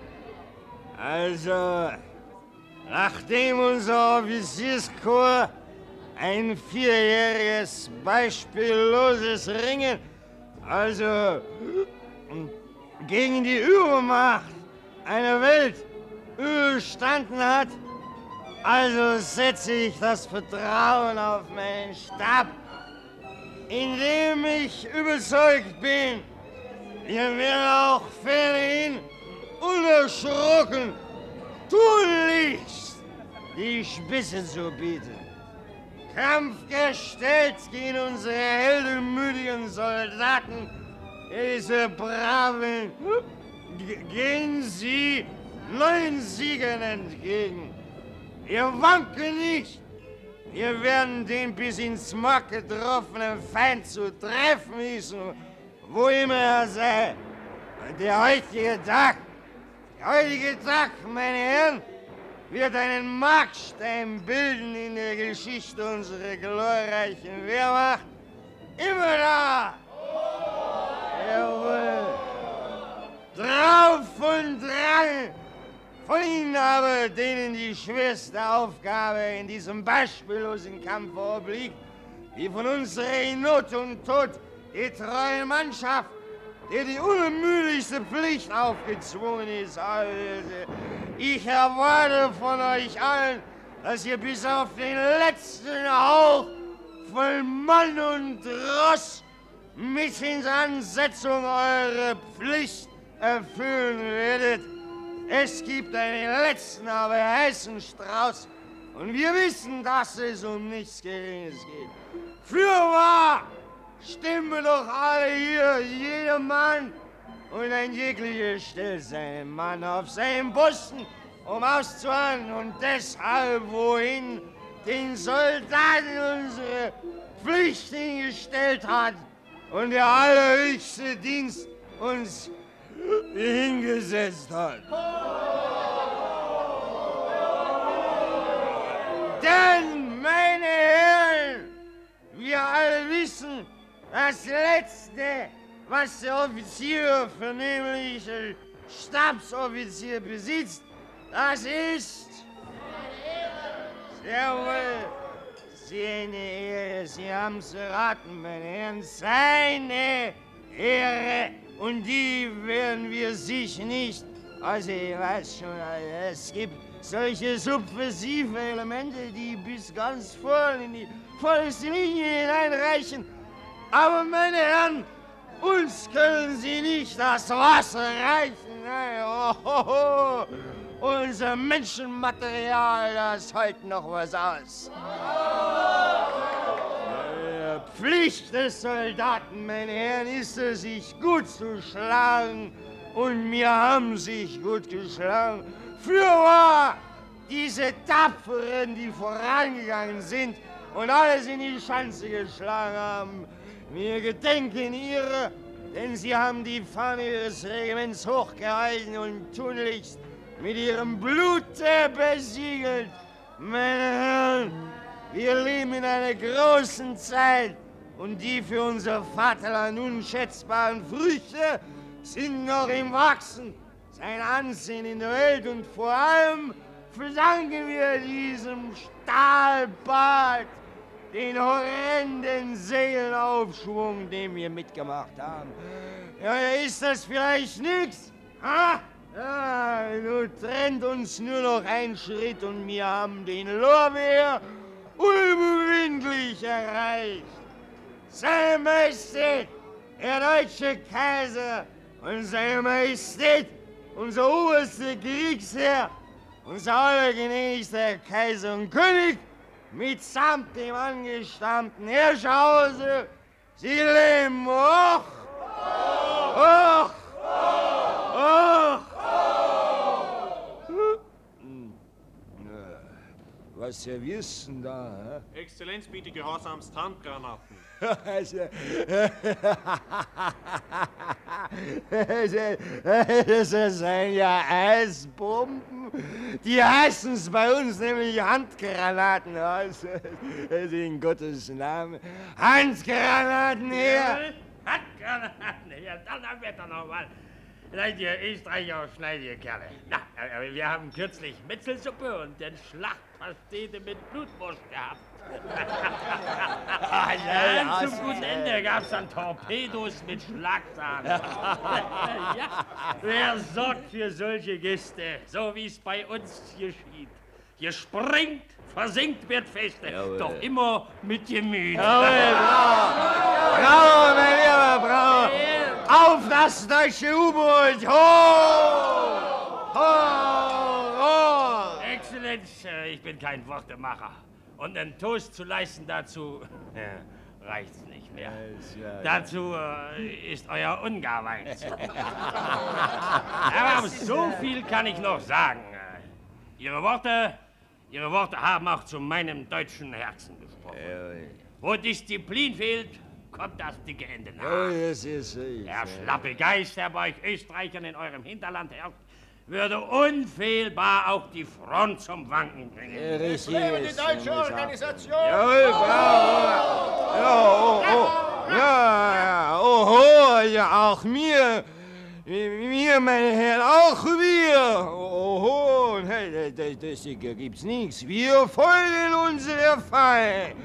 also, nachdem unser Offizierskorps ein 4-jähriges beispielloses Ringen, also gegen die Übermacht einer Welt überstanden hat, also setze ich das Vertrauen auf meinen Stab, indem ich überzeugt bin, wir werden auch fernerhin unerschrocken tunlichst die Spitze zu bieten. Kampfgestellt gegen unsere heldenmütigen Soldaten, diese braven, gehen sie 9 Siegern entgegen. Wir wanken nicht. Wir werden den bis ins Mark getroffenen Feind zu treffen wissen, wo immer er sei. Und der heutige Tag, meine Herren, wird einen Markstein bilden in der Geschichte unserer glorreichen Wehrmacht. Immer da! Jawohl! Drauf und dran! Von Ihnen aber, denen die schwerste Aufgabe in diesem beispiellosen Kampf obliegt, wie von unserer in Not und Tod die treue Mannschaft, der die unermüdlichste Pflicht aufgezwungen ist. Ich erwarte von euch allen, dass ihr bis auf den letzten Hauch von Mann und Ross mit Hintansetzung eure Pflicht erfüllen werdet. Es gibt einen letzten, aber heißen Strauß und wir wissen, dass es um nichts Geringes geht. Fürwahr! Stimmen doch alle hier, jeder Mann und ein jeglicher stellt seinen Mann auf seinen Posten, um auszuharren und deshalb wohin den Soldaten unsere Pflicht hingestellt hat und der allerhöchste Dienst uns hingesetzt hat. Denn, meine Herren, wir alle wissen, das Letzte, was der Offizier für nämliche Stabsoffizier besitzt, das ist sehr wohl seine Ehre. Sie haben's erraten, meine Herren, seine Ehre. Und die werden wir sich nicht, also ich weiß schon, es gibt solche subversive Elemente, die bis ganz vorne in die vollste Linie hineinreichen. Aber meine Herren, uns können sie nicht das Wasser reichen. Nein, unser Menschenmaterial, das hält noch was aus. Pflicht des Soldaten, meine Herren, ist es, sich gut zu schlagen. Und wir haben sich gut geschlagen. Fürwahr, diese Tapferen, die vorangegangen sind und alles in die Schanze geschlagen haben. Wir gedenken ihrer, denn sie haben die Fahne ihres Regiments hochgehalten und tunlichst mit ihrem Blute besiegelt. Meine Herren, wir leben in einer großen Zeit und die für unser Vaterland unschätzbaren Früchte sind noch im Wachsen. Sein Ansehen in der Welt und vor allem verdanken wir diesem Stahlbad den horrenden Seelenaufschwung, den wir mitgemacht haben. Ja, ist das vielleicht nichts? Ha? Ja, nun trennt uns nur noch ein Schritt und wir haben den Lorbeer unüberwindlich erreicht. Seine Majestät, der deutsche Kaiser und seine Majestät, unser oberster Kriegsherr, unser allergnädigster Kaiser und König, mitsamt dem angestammten Herrscherhause, sie leben hoch, hoch, hoch. Was servierst du denn da? Hä? Exzellenz, biete gehorsamst Handgranaten. Das sind ja Eisbomben. Die heißen's bei uns nämlich Handgranaten. Also, in Gottes Namen. Handgranaten her! Handgranaten her, dann wird er nochmal. Seid ihr Österreicher, schneidet ihr Kerle. Na, wir haben kürzlich Metzelsuppe und den Schlachtpastete mit Blutwurst gehabt. Zum guten Ende gab's dann Torpedos mit Schlagsahne. Ja, wer sorgt für solche Gäste, so wie es bei uns geschieht? Hier springt, versinkt, wird feste, doch immer mit Gemüt. Bravo, mein lieber Bravo! Auf das deutsche U-Boot! Ho! Ho! Ho! Exzellenz, ich bin kein Wortemacher. Und einen Toast zu leisten dazu reicht's nicht mehr. Dazu ist euer Ungarwein. Aber so viel kann ich noch sagen. Ihre Worte haben auch zu meinem deutschen Herzen gesprochen. Wo Disziplin fehlt, kommt das dicke Ende nach. Der schlappe Geist, der bei euch Österreichern in eurem Hinterland herrscht, würde unfehlbar auch die Front zum Wanken bringen. Es lebe die deutsche Organisation! Jawohl, bravo! Ja, auch mir, meine Herren, auch wir! Oho, das gibt's nichts. Wir folgen unserer Feind.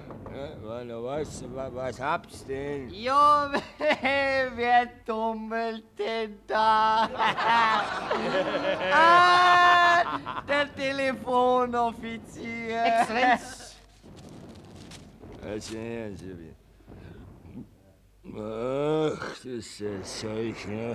Was habt's denn? Jo, wer tummelt denn da? Der Telefonoffizier. Exzellenz. Ach, das ist solcher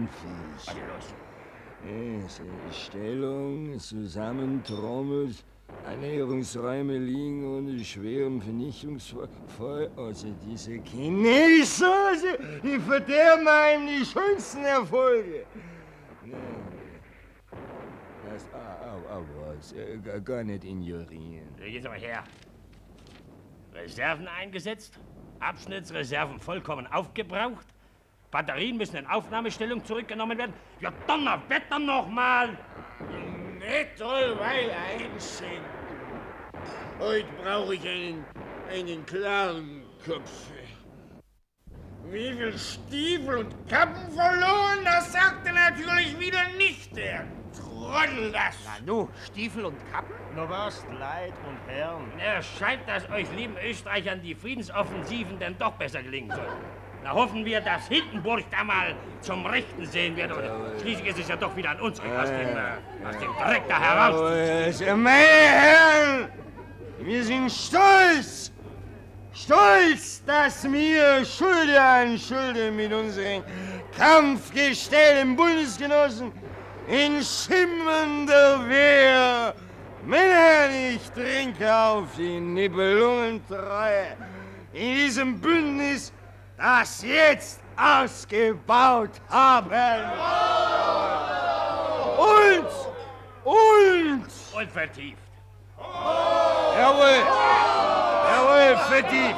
Hundviech. Stellung, zusammentrommelt Ernährungsräume liegen unter schwerem Vernichtungsfeuer. Also diese Chinesen, die verderben einem die schönsten Erfolge. Das gar nicht ignorieren. Da geht's aber her. Reserven eingesetzt, Abschnittsreserven vollkommen aufgebraucht, Batterien müssen in Aufnahmestellung zurückgenommen werden. Ja, Donnerwetter nochmal! Nicht allweil einsehen. Heute brauche ich einen klaren Kopf. Wie viel Stiefel und Kappen verloren, das sagte natürlich wieder nicht der Trottel das. Na nu, Stiefel und Kappen? Na was, Leid und Herren. Es scheint, dass euch lieben Österreichern die Friedensoffensiven denn doch besser gelingen sollen. Na hoffen wir, dass Hindenburg da mal zum Rechten sehen wird. Und schließlich ist es ja doch wieder an uns, aus dem Dreck da heraus. Meine Herren, wir sind stolz! Stolz, dass wir Schulter an Schulter mit unseren kampfgestellten Bundesgenossen in schimmernder Wehr, Männer, ich trinke auf die Nibelungentreue, in diesem Bündnis, das jetzt ausgebaut haben. Und vertieft. Jawohl! Jawohl, vertieft!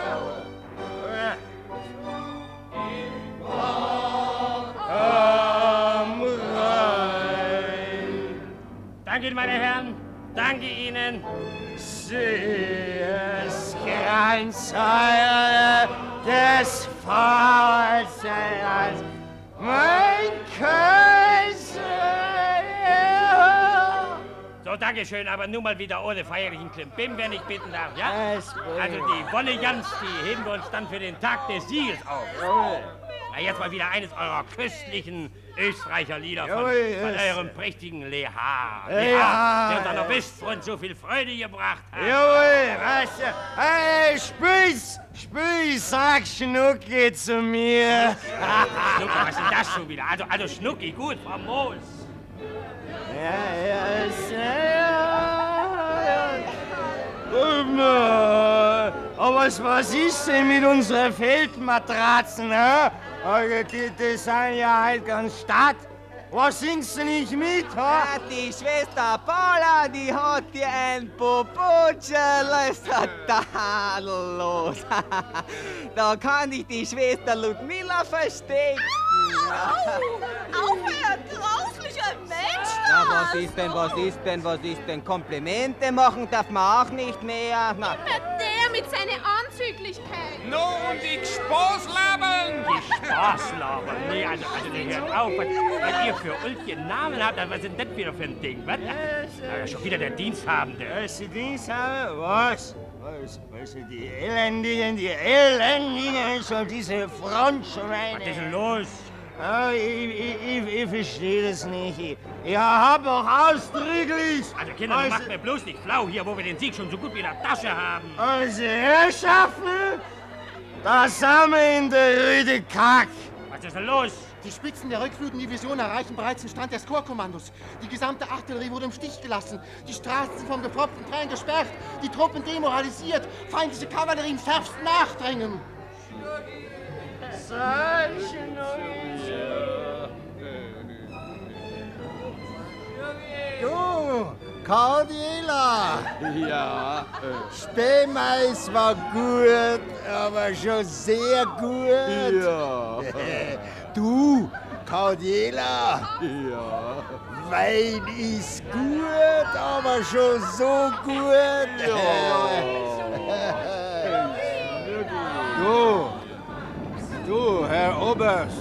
Danke, meine Herren. Danke Ihnen. Das Kranzheil des Vaterlands, mein Kaiser. So, Dankeschön, aber nun mal wieder ohne feierlichen Klimbim, wenn ich bitten darf, ja? Also die Wolle-Jans, die heben wir uns dann für den Tag des Sieges auf. Na, jetzt mal wieder eines eurer köstlichen Österreicher Lieder von eurem prächtigen Leha. Der uns an der Westfront so viel Freude gebracht hat. Jawohl, was? Hey, Spüß, sag Schnucki zu mir. Schnucki, was ist denn das schon wieder? Also Schnucki, gut, famos. Aber was ist denn mit unseren Feldmatratzen, hä? Die sind ja halt ganz statt. Was singst du nicht mit, ha? Ja, die Schwester Paula, die hat dir ein Popotschel, ist tadellos. Da kann ich die Schwester Ludmilla verstecken. Aufhören, grauslicher Mensch! Na, was ist denn? Komplimente machen darf man auch nicht mehr. Na. Der mit seiner Anzüglichkeit. No, und die Spaßlabern! Die Spaßlabern? Nee, also hört auf, was ihr für ulkige Namen habt, was ist denn das wieder für ein Ding, was? Schon wieder der Diensthabende. Die Diensthabende? Was? Die Elendigen, schon diese Frontschweine. Was ist denn los? Ich verstehe das nicht. Ich hab auch ausdrücklich... Also Kinder, macht mir bloß nicht flau hier, wo wir den Sieg schon so gut wie in der Tasche haben. Also Herrschaften, da sind wir in der Rüde Kack. Was ist denn los? Die Spitzen der Rückflutendivision erreichen bereits den Stand des Korpskommandos. Die gesamte Artillerie wurde im Stich gelassen. Die Straßen sind vom gepfropften Terrain gesperrt. Die Truppen demoralisiert. Feindliche Kavallerie im schärfsten Nachdrängen. Du, Cordiela! Ja. Spähmais war gut, aber schon sehr gut. Ja. Du, Cordiela! Ja. Wein ist gut, aber schon so gut. Du, Herr Oberst.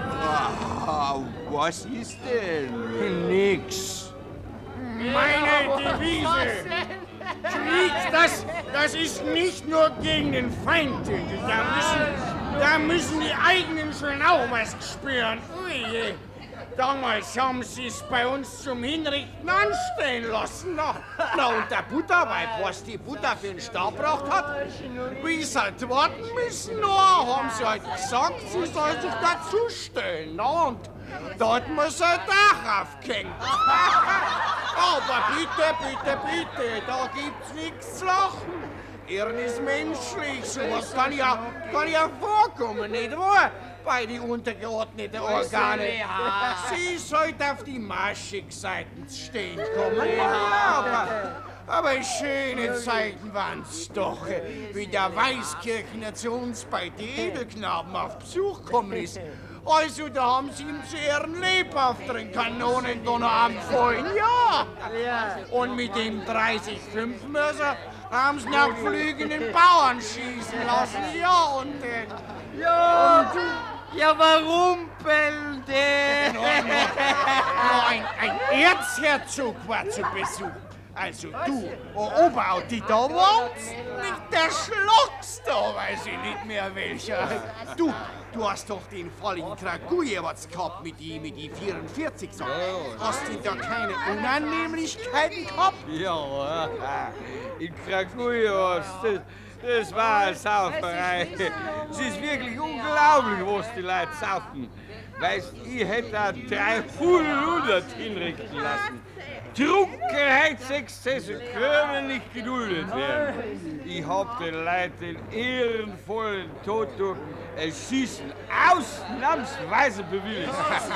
Was ist denn? Nix. Meine Devise. Krieg, das ist nicht nur gegen den Feind. Da müssen die eigenen schon auch was spüren. Ui, damals haben sie es bei uns zum Hinrichten anstehen lassen. Na, und der Butterweib, was die Butter für einen Stab gebraucht hat, wie sie halt warten müssen, haben sie halt gesagt, sie soll sich dazustellen. Und da hat man so ein Dach aufgehängt. Aber bitte, da gibt's nichts zu lachen. Irren ist menschlich, sowas kann ja vorkommen, nicht wahr? Bei den untergeordneten Organen. Sie sollte auf die Marschig-Seiten stehen kommen. Aber schöne Zeiten waren's doch, wie der Weißkirchner zu uns bei den Edelknaben auf Besuch gekommen ist. Also, da haben sie ihm zu Ehren lebhafteren Kanonendonner anfallen, ja. Und mit dem 30-5-Messer haben sie nach fliegenden Bauern schießen lassen, ja, und Ja, warum bellen die? Ein Erzherzog war zu Besuch. Also du, Oberhaupt, die da wohnst, nicht der Schlucks da, weiß ich nicht mehr welcher. Du hast doch den vollen Kragujewatz gehabt mit die 44 so. Hast du da keine Unannehmlichkeiten gehabt? Ja, in Kragujewatz, das war eine Sauferei. Es ist wirklich unglaublich, was die Leute saufen. Weißt, ich hätte da 300 hinrichten lassen. Trunkenheitsexzesse können nicht geduldet werden. Ich hab den Leuten den ehrenvollen Tod durch Schießen ausnahmsweise bewilligt.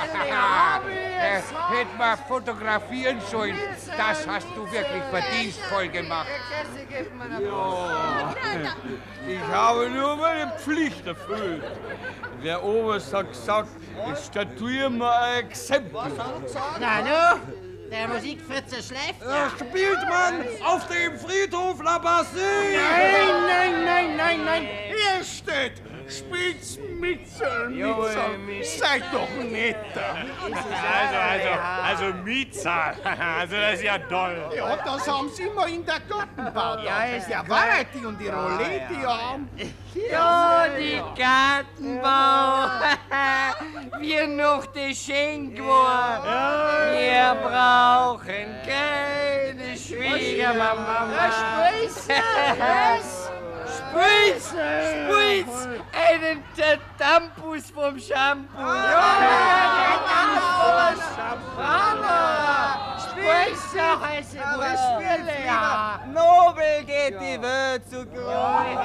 Hätten wir fotografieren sollen. Das hast du wirklich verdienstvoll gemacht. Ja, ich habe nur meine Pflicht erfüllt. Der Oberst hat gesagt, ich statuiere mal ein Exempel. Na nu, der Musikfritze schläft ja. Spielt man auf dem Friedhof La Bassée? Nein, hier steht, spielt's Mitzel. Seid doch netter. Also Mietzahl, also das ist ja toll. Ja, das haben sie immer in der Gartenbau. Ja, Variety und die Roulette, ja. Ja, die Gartenbau. Wir noch die Schenkwar. Wir brauchen keine Schwiegermama. Spritz! Einen Tampus vom Shampoo! Spritz! Nobel geht die Welt zugrunde!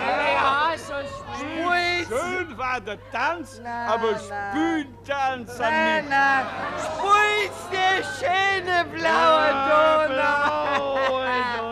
Schön war der Tanz, aber Spültanz an nicht. Spritz, der schöne blaue Donau!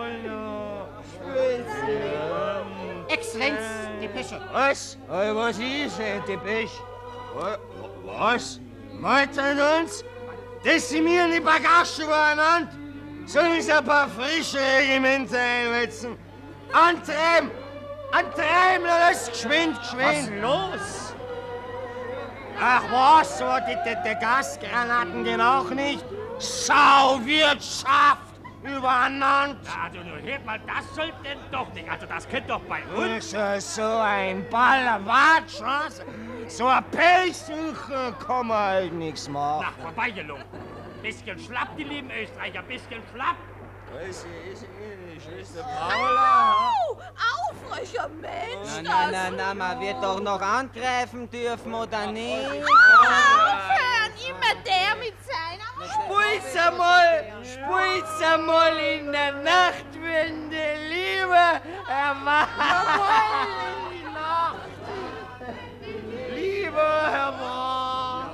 Exzellenz, Depesche. Was? Was ist Depesche? Was? Meutern uns? Dass sie mir in die Bagage waren, sollen sie ein paar frische Regimente einwetzen. Antreiben! Antreiben, das geschwind! Was los? Ach was, so die Gasgranaten gehen auch nicht. Sauwirtschaft! Übereinander! Also, hört mal, das sollte denn doch nicht. Also, das könnte doch bei uns. So ein Ballerwatsch, was? So ein Pelzsucher kann man halt nichts machen. Na, vorbeigelungen. Bisschen schlapp, die lieben Österreicher, bisschen schlapp. Was ist Ihre Schwester Paula? Au, frischer Mensch! Na, man wird doch noch angreifen dürfen, oder nicht? Aufhören! Immer der mit seiner... Spult's einmal in der Nachtwinde, lieber Herr Mann! Jawohl, in die Nacht! Lieber Herr Mann!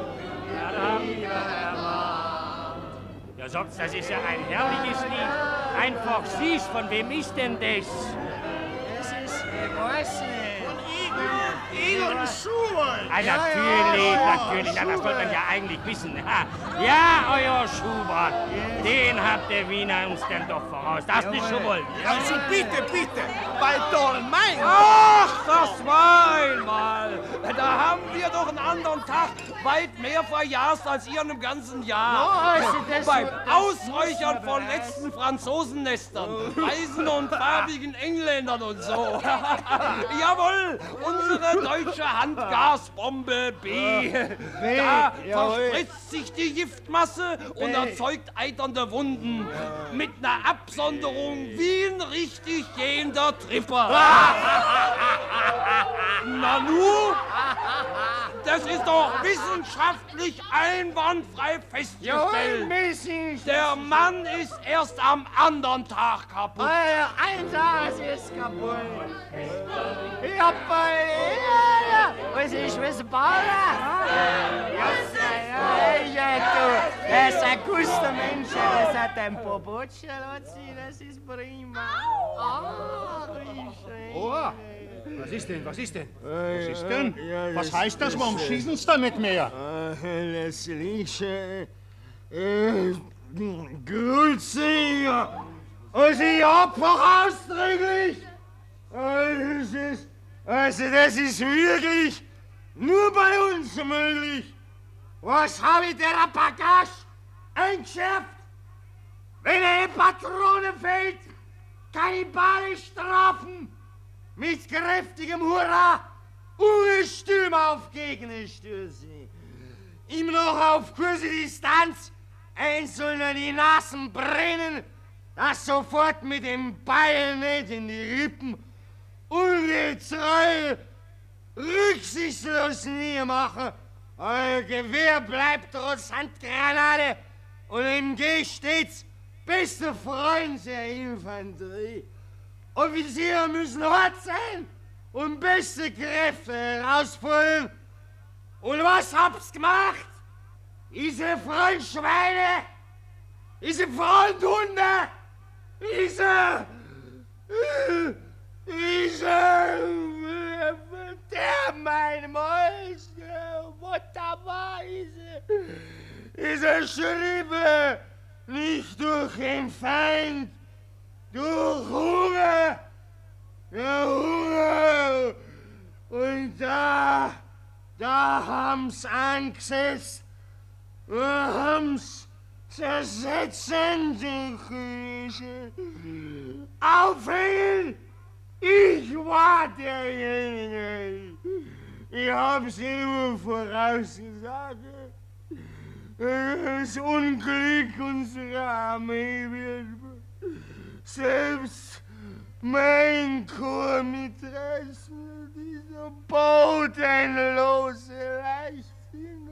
Ja, sonst, das ist ja ein herrliches Lied. Einfach süß. Von wem ist denn das? Das ist, ich weiß nicht. Igor Schubert! Natürlich. Na, das wollte man ja eigentlich wissen. Ja, euer Schubert. Den habt der Wiener uns denn doch voraus. Das nicht schon wollen. Also bitte, bei Dolmein. Ach, das war einmal. Da haben wir doch einen anderen Tag weit mehr verjast als ihr in einem ganzen Jahr. Beim Ausräuchern von letzten Franzosennestern, weißen und farbigen Engländern und so. Jawohl, unsere deutsche Handgasbombe B. Da verspritzt sich die Giftmasse und erzeugt eiternde Wunden. Mit einer Absonderung wie ein richtig gehender Tripper. Nanu? Das ist doch wissenschaftlich einwandfrei festgestellt. Der Mann ist erst am anderen Tag kaputt. Ein Tag ist kaputt. Ich hab was ist Paula? Er ist ein guter Mensch, das hat ein Popotchen, das ist prima. Oh, was ist denn? Was ist denn? Was ist denn? Was heißt das? Warum schießen Sie da nicht mehr? Das liegt Grüße, und ich einfach ausdrücklich. Das ist wirklich nur bei uns möglich. Was habe ich der Bagage eingeschärft? Wenn eine Patrone fällt, Kannibale strafen, mit kräftigem Hurra, ungestüm auf Gegner stürzen. Immer noch auf kurze Distanz, einzeln die Nasen brennen, das sofort mit dem Beil nicht in die Rippen, ungetreu, rücksichtslos niedermachen. Euer Gewehr bleibt trotz Handgranate und im G stets beste Freund der Infanterie. Offiziere müssen hart sein und beste Kräfte herausfordern. Und was habt's gemacht? Diese Freundschweine, diese Freundhunde, der mein Mäuschen, wunderbar, diese Schriebe, nicht durch den Feind, durch Hunger, der Hunger. Und da haben's angesetzt, haben's zersetzen, die Griechen. Aufhängen, ich war derjenige. Ich hab's immer vorausgesagt. Das Unglück unserer Armee wird selbst mein Chor mitreißen, dieser bodenlose Leichtsinn,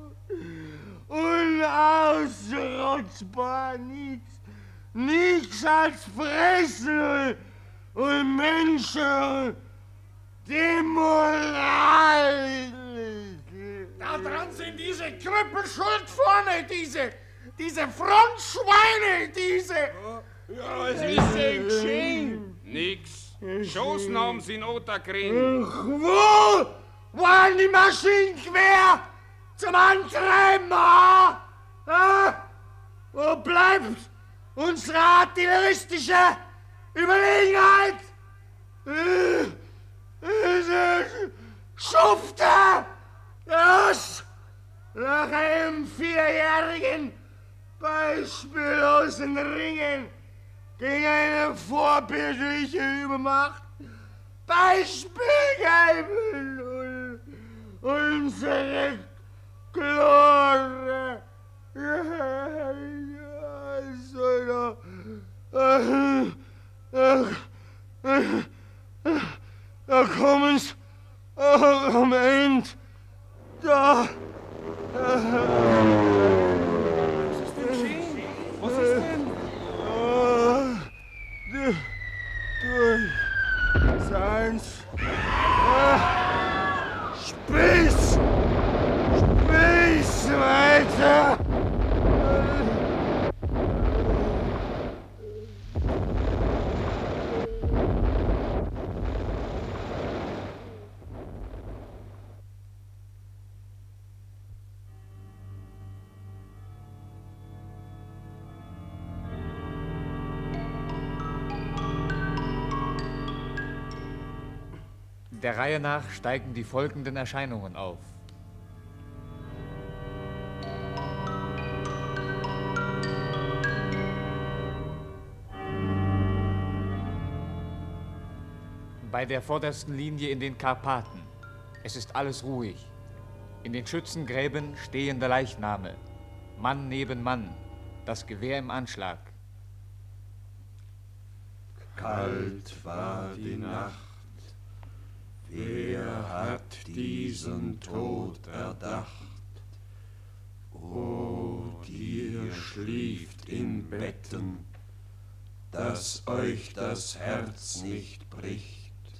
unausrottbar, nichts als Fressen und Menschen, die Moral. Da dran sind diese Krüppel schuld vorne, diese Frontschweine, Ja, was ist denn geschehen? Nix. Schoßnamen sind unterkriegen. Wo waren die Maschinengewehr zum Antreiben? Wo bleibt unsere artilleristische Überlegenheit? Diese Schufte! Das nach einem 4-jährigen beispiellosen Ringen gegen eine vorbildliche Übermacht Beispiel geben und unsere Glore. Da kommen's am Ende. Da. Was ist denn geschehen? Was ist denn? Durch Seins. Spitz weiter. Der Reihe nach steigen die folgenden Erscheinungen auf. Bei der vordersten Linie in den Karpaten. Es ist alles ruhig. In den Schützengräben stehende Leichname. Mann neben Mann. Das Gewehr im Anschlag. Kalt war die Nacht, Wer hat diesen Tod erdacht? O, die ihr schlieft in Betten, dass euch das Herz nicht bricht.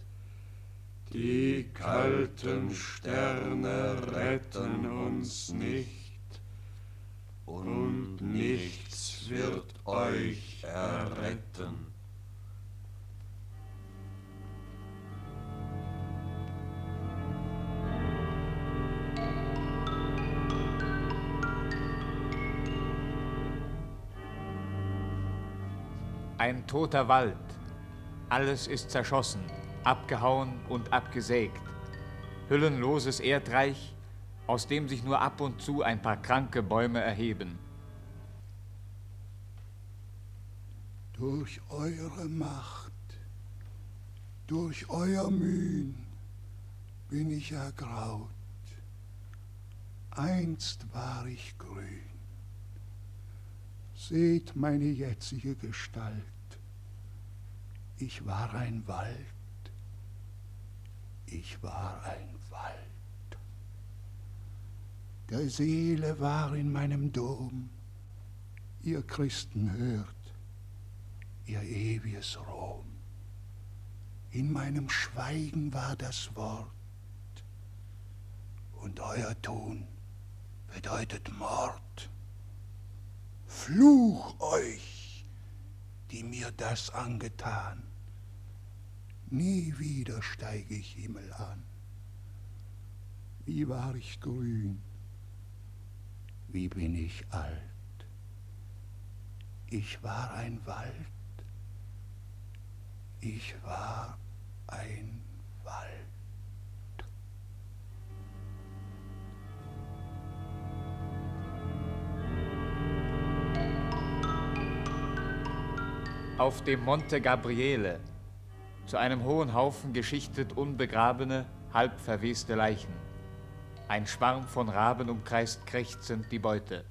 Die kalten Sterne retten uns nicht, und nichts wird euch erretten. Ein toter Wald. Alles ist zerschossen, abgehauen und abgesägt. Hüllenloses Erdreich, aus dem sich nur ab und zu ein paar kranke Bäume erheben. Durch eure Macht, durch euer Mühen bin ich ergraut. Einst war ich grün. Seht meine jetzige Gestalt. Ich war ein Wald. Ich war ein Wald. Der Seele war in meinem Dom. Ihr Christen hört, ihr ewiges Rom. In meinem Schweigen war das Wort. Und euer Tun bedeutet Mord. Fluch euch, die mir das angetan. Nie wieder steige ich Himmel an. Wie war ich grün, wie bin ich alt. Ich war ein Wald, ich war ein Wald. Auf dem Monte Gabriele, zu einem hohen Haufen geschichtet unbegrabene, halb verweste Leichen. Ein Schwarm von Raben umkreist krächzend die Beute.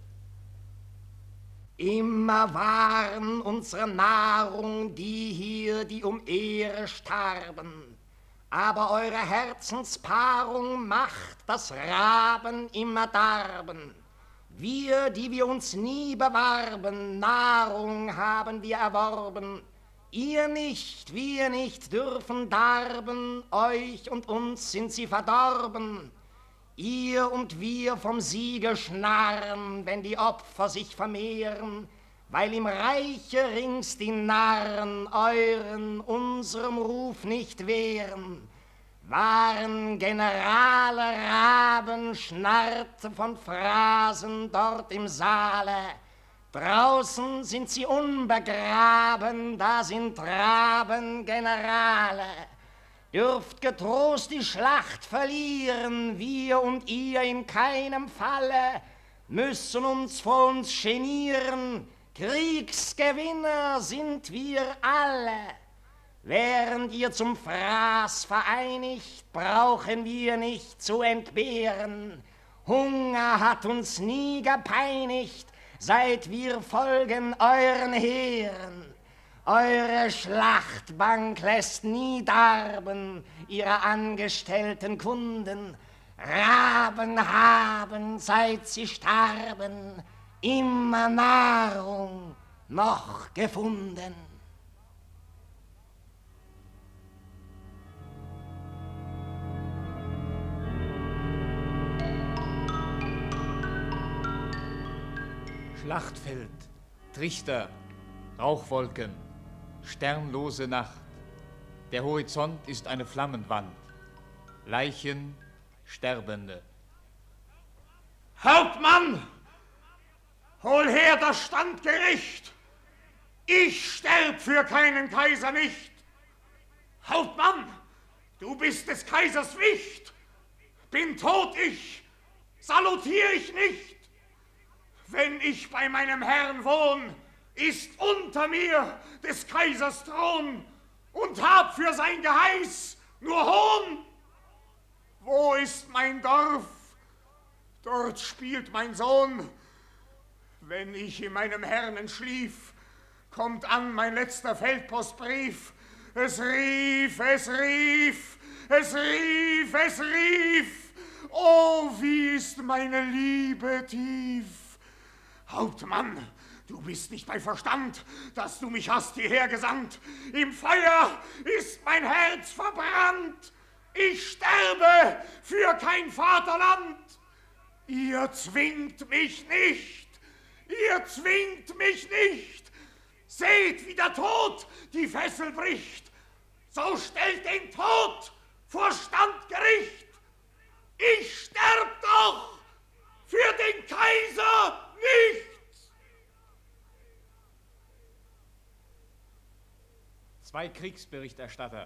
Immer waren unsere Nahrung die hier, die um Ehre starben. Aber eure Herzenspaarung macht das Raben immer darben. Wir, die wir uns nie bewarben, Nahrung haben wir erworben. Ihr nicht, wir nicht dürfen darben, euch und uns sind sie verdorben. Ihr und wir vom Siege schnarren, wenn die Opfer sich vermehren, weil im Reiche rings die Narren euren, unserem Ruf nicht wehren. Waren Generale Raben, schnarrte von Phrasen dort im Saale. Draußen sind sie unbegraben, da sind Raben Generale. Dürft getrost die Schlacht verlieren, wir und ihr in keinem Falle müssen uns vor uns genieren, Kriegsgewinner sind wir alle. Während ihr zum Fraß vereinigt, brauchen wir nicht zu entbehren. Hunger hat uns nie gepeinigt, seit wir folgen euren Heeren. Eure Schlachtbank lässt nie darben ihre angestellten Kunden. Raben haben, seit sie starben, immer Nahrung noch gefunden. Schlachtfeld, Trichter, Rauchwolken, sternlose Nacht. Der Horizont ist eine Flammenwand. Leichen, Sterbende. Hauptmann, hol her das Standgericht. Ich sterb für keinen Kaiser nicht. Hauptmann, du bist des Kaisers Wicht. Bin tot ich, salutier ich nicht. Wenn ich bei meinem Herrn wohn, ist unter mir des Kaisers Thron und hab für sein Geheiß nur Hohn. Wo ist mein Dorf? Dort spielt mein Sohn. Wenn ich in meinem Herrn entschlief, kommt an mein letzter Feldpostbrief. Es rief, Es rief, es rief. Oh, wie ist meine Liebe tief. Hauptmann, du bist nicht bei Verstand, dass du mich hast hierher gesandt. Im Feuer ist mein Herz verbrannt. Ich sterbe für kein Vaterland. Ihr zwingt mich nicht. Ihr zwingt mich nicht. Seht, wie der Tod die Fessel bricht. So stellt den Tod vor Standgericht. Ich sterb doch für den Kaiser nicht. 2 Kriegsberichterstatter.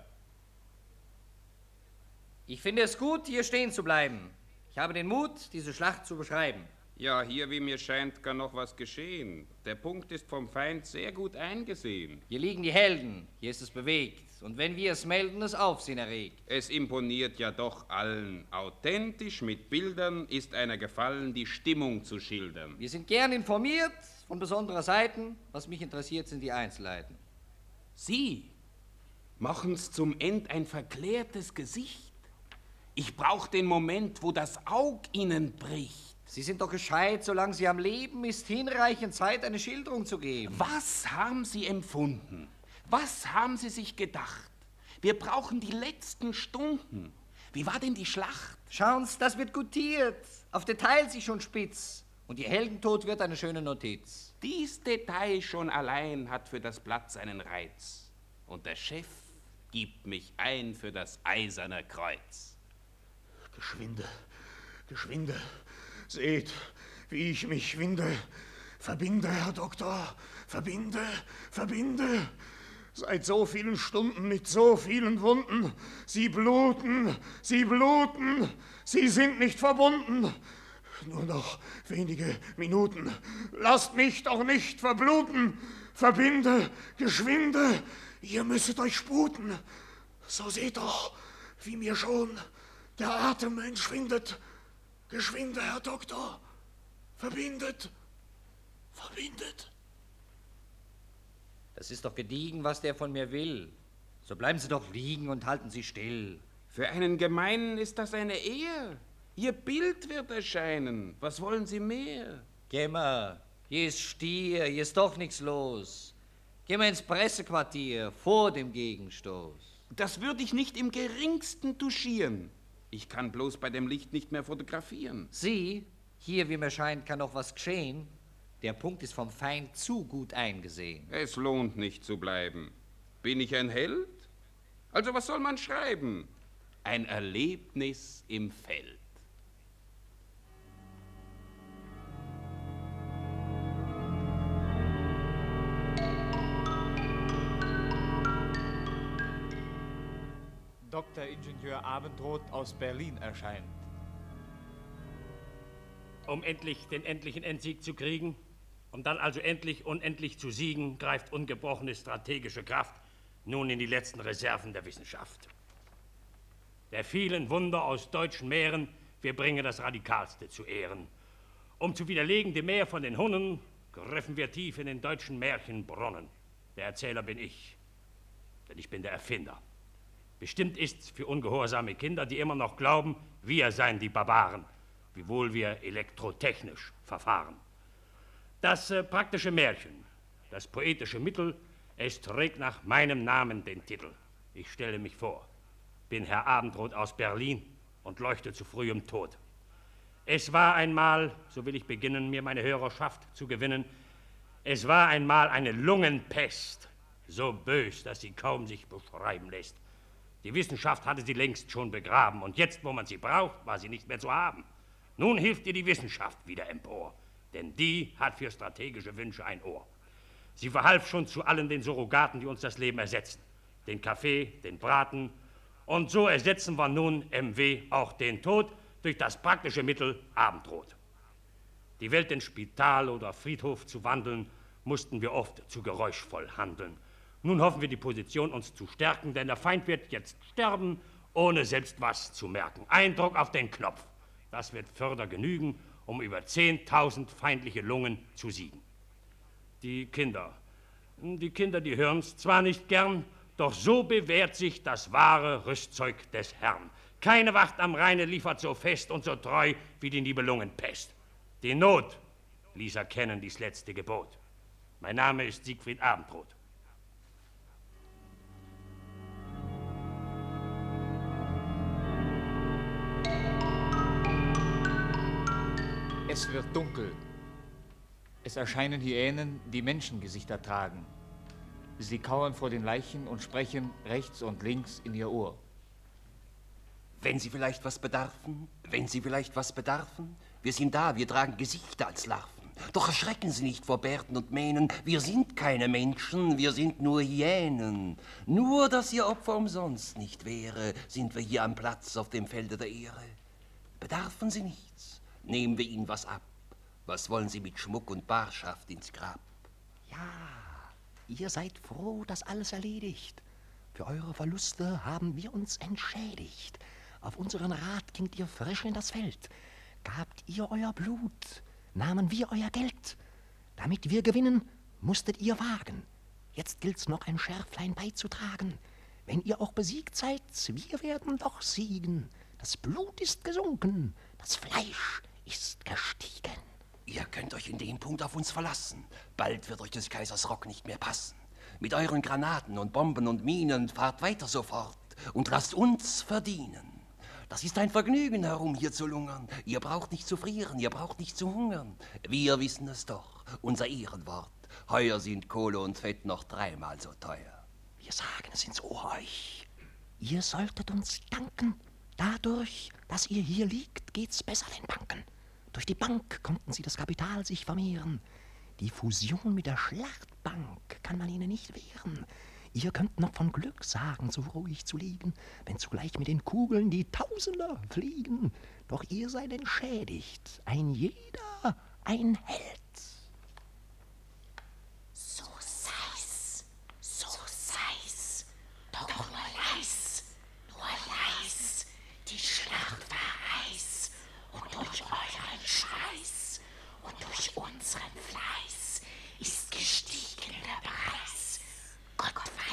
Ich finde es gut, hier stehen zu bleiben. Ich habe den Mut, diese Schlacht zu beschreiben. Ja, hier, wie mir scheint, kann noch was geschehen. Der Punkt ist vom Feind sehr gut eingesehen. Hier liegen die Helden, hier ist es bewegt. Und wenn wir es melden, es Aufsehen erregt. Es imponiert ja doch allen. Authentisch mit Bildern ist einer gefallen, die Stimmung zu schildern. Wir sind gern informiert von besonderer Seiten. Was mich interessiert, sind die Einzelheiten. Sie machen's zum End ein verklärtes Gesicht. Ich brauch den Moment, wo das Aug Ihnen bricht. Sie sind doch gescheit, solange Sie am Leben ist hinreichend Zeit, eine Schilderung zu geben. Was haben Sie empfunden? Was haben Sie sich gedacht? Wir brauchen die letzten Stunden. Wie war denn die Schlacht? Schauen Sie, das wird gutiert. Auf Details ich schon spitz. Und Ihr Heldentod wird eine schöne Notiz. Dies Detail schon allein hat für das Blatt seinen Reiz. Und der Chef gibt mich ein für das Eiserne Kreuz. Geschwinde, geschwinde. Seht, wie ich mich winde. Verbinde, Herr Doktor, verbinde, verbinde. Seit so vielen Stunden mit so vielen Wunden. Sie bluten, sie bluten, sie sind nicht verbunden. Nur noch wenige Minuten. Lasst mich doch nicht verbluten. Verbinde, geschwinde, ihr müsstet euch sputen. So seht doch, wie mir schon der Atem entschwindet. Geschwinde, Herr Doktor, verbindet, verbindet. Das ist doch gediegen, was der von mir will. So bleiben Sie doch liegen und halten Sie still. Für einen Gemeinen ist das eine Ehr. Ihr Bild wird erscheinen. Was wollen Sie mehr? Geh mal, hier ist Stier, hier ist doch nichts los. Geh mal ins Pressequartier, vor dem Gegenstoß. Das würde ich nicht im Geringsten touchieren. Ich kann bloß bei dem Licht nicht mehr fotografieren. Sie, hier, wie mir scheint, kann noch was geschehen. Der Punkt ist vom Feind zu gut eingesehen. Es lohnt nicht zu bleiben. Bin ich ein Held? Also was soll man schreiben? Ein Erlebnis im Feld. Dr. Ingenieur Abendroth aus Berlin erscheint. Um endlich den endlichen Endsieg zu kriegen, um dann also endlich unendlich zu siegen, greift ungebrochene strategische Kraft nun in die letzten Reserven der Wissenschaft. Der vielen Wunder aus deutschen Meeren, wir bringen das Radikalste zu Ehren. Um zu widerlegen die Mehr von den Hunnen, griffen wir tief in den deutschen Märchenbrunnen. Der Erzähler bin ich, denn ich bin der Erfinder. Bestimmt ist's für ungehorsame Kinder, die immer noch glauben, wir seien die Barbaren, wiewohl wir elektrotechnisch verfahren. Das praktische Märchen, das poetische Mittel, es trägt nach meinem Namen den Titel. Ich stelle mich vor, bin Herr Abendroth aus Berlin und leuchte zu frühem Tod. Es war einmal, so will ich beginnen, mir meine Hörerschaft zu gewinnen, es war einmal eine Lungenpest, so bös, dass sie kaum sich beschreiben lässt. Die Wissenschaft hatte sie längst schon begraben und jetzt, wo man sie braucht, war sie nicht mehr zu haben. Nun hilft ihr die Wissenschaft wieder empor, denn die hat für strategische Wünsche ein Ohr. Sie verhalf schon zu allen den Surrogaten, die uns das Leben ersetzen. Den Kaffee, den Braten und so ersetzen wir nun MW auch den Tod durch das praktische Mittel Abendrot. Die Welt in Spital oder Friedhof zu wandeln, mussten wir oft zu geräuschvoll handeln. Nun hoffen wir, die Position uns zu stärken, denn der Feind wird jetzt sterben, ohne selbst was zu merken. Eindruck auf den Knopf. Das wird Förder genügen, um über 10.000 feindliche Lungen zu siegen. Die Kinder, die hören's zwar nicht gern, Doch so bewährt sich das wahre Rüstzeug des Herrn. Keine Wacht am Rheine liefert so fest und so treu wie die Nibelungenpest. Die Not ließ erkennen dies letzte Gebot. Mein Name ist Siegfried Abendroth. Es wird dunkel. Es erscheinen Hyänen, die Menschengesichter tragen. Sie kauern vor den Leichen und sprechen rechts und links in ihr Ohr. Wenn Sie vielleicht was bedarfen, wenn Sie vielleicht was bedarfen, wir sind da, wir tragen Gesichter als Larven. Doch erschrecken Sie nicht vor Bärten und Mähnen, wir sind keine Menschen, wir sind nur Hyänen. Nur, dass Ihr Opfer umsonst nicht wäre, sind wir hier am Platz auf dem Felde der Ehre. Bedarfen Sie nichts, nehmen wir Ihnen was ab. Was wollen Sie mit Schmuck und Barschaft ins Grab? Ja, ihr seid froh, dass alles erledigt. Für eure Verluste haben wir uns entschädigt. Auf unseren Rat gingt ihr frisch in das Feld. Gabt ihr euer Blut, nahmen wir euer Geld. Damit wir gewinnen, musstet ihr wagen. Jetzt gilt's noch ein Schärflein beizutragen. Wenn ihr auch besiegt seid, wir werden doch siegen. Das Blut ist gesunken, das Fleisch ist gestiegen. Ihr könnt euch in dem Punkt auf uns verlassen. Bald wird euch des Kaisers Rock nicht mehr passen. Mit euren Granaten und Bomben und Minen fahrt weiter sofort und lasst uns verdienen. Das ist ein Vergnügen, herum hier zu lungern. Ihr braucht nicht zu frieren, ihr braucht nicht zu hungern. Wir wissen es doch, unser Ehrenwort. Heuer sind Kohle und Fett noch 3-mal so teuer. Wir sagen es ins Ohr euch. Ihr solltet uns danken. Dadurch, dass ihr hier liegt, geht's besser den Banken. Durch die Bank konnten sie das Kapital sich vermehren. Die Fusion mit der Schlachtbank kann man ihnen nicht wehren. Ihr könnt noch von Glück sagen, so ruhig zu liegen, wenn zugleich mit den Kugeln die Tausender fliegen. Doch ihr seid entschädigt, ein jeder ein Held. So sei's, doch nur leis, die Schlacht war heiß, und durch euren Schweiß und durch unseren Fleiß ist gestiegen der Preis. Gott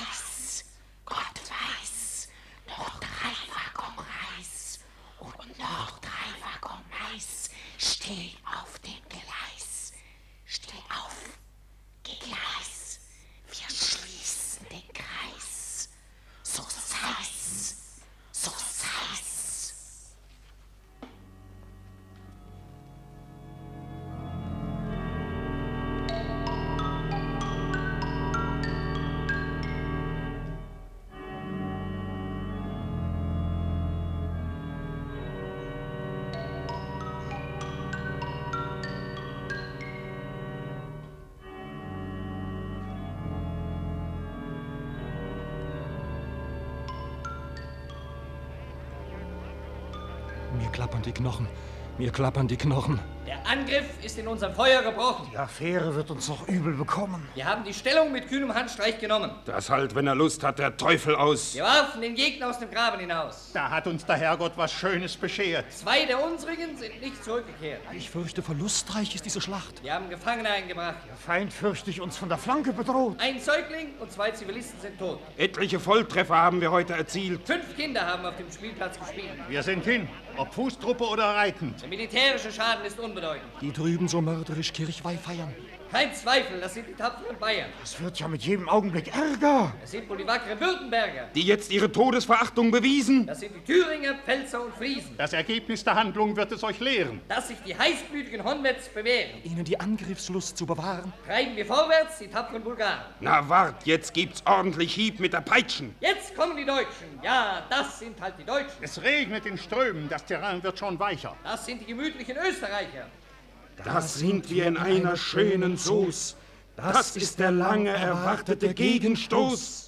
weiß, noch 3 Waggon Reis und noch 3 Waggon Mais stehen auf dem Gleis. Steh auf, Gleis, wir schließen den Kreis. So sei's. Mir klappern die Knochen. Der Angriff ist in unserem Feuer gebrochen. Die Affäre wird uns noch übel bekommen. Wir haben die Stellung mit kühnem Handstreich genommen. Das halt, wenn er Lust hat, der Teufel aus. Wir warfen den Gegner aus dem Graben hinaus. Da hat uns der Herrgott was Schönes beschert. 2 der unsrigen sind nicht zurückgekehrt. Ich fürchte, verlustreich ist diese Schlacht. Wir haben Gefangene eingebracht. Der Feind fürchtet uns von der Flanke bedroht. Ein Säugling und 2 Zivilisten sind tot. Etliche Volltreffer haben wir heute erzielt. 5 Kinder haben auf dem Spielplatz gespielt. Wir sind hin, ob Fußtruppe oder reitend. Der militärische Schaden ist unbedeutend. Die drüben so mörderisch Kirchweih feiern. Kein Zweifel, das sind die tapferen Bayern. Es wird ja mit jedem Augenblick ärger. Das sind wohl die wackeren Württemberger. Die jetzt ihre Todesverachtung bewiesen. Das sind die Thüringer, Pfälzer und Friesen. Das Ergebnis der Handlung wird es euch lehren. Dass sich die heißblütigen Honveds bewähren. Ihnen die Angriffslust zu bewahren. Treiben wir vorwärts, die tapferen Bulgaren. Na wart, jetzt gibt's ordentlich Hieb mit der Peitschen. Jetzt kommen die Deutschen. Ja, das sind halt die Deutschen. Es regnet in Strömen, das Terrain wird schon weicher. Das sind die gemütlichen Österreicher. Das sind wir in einer schönen Soße. Das ist der lange erwartete Gegenstoß.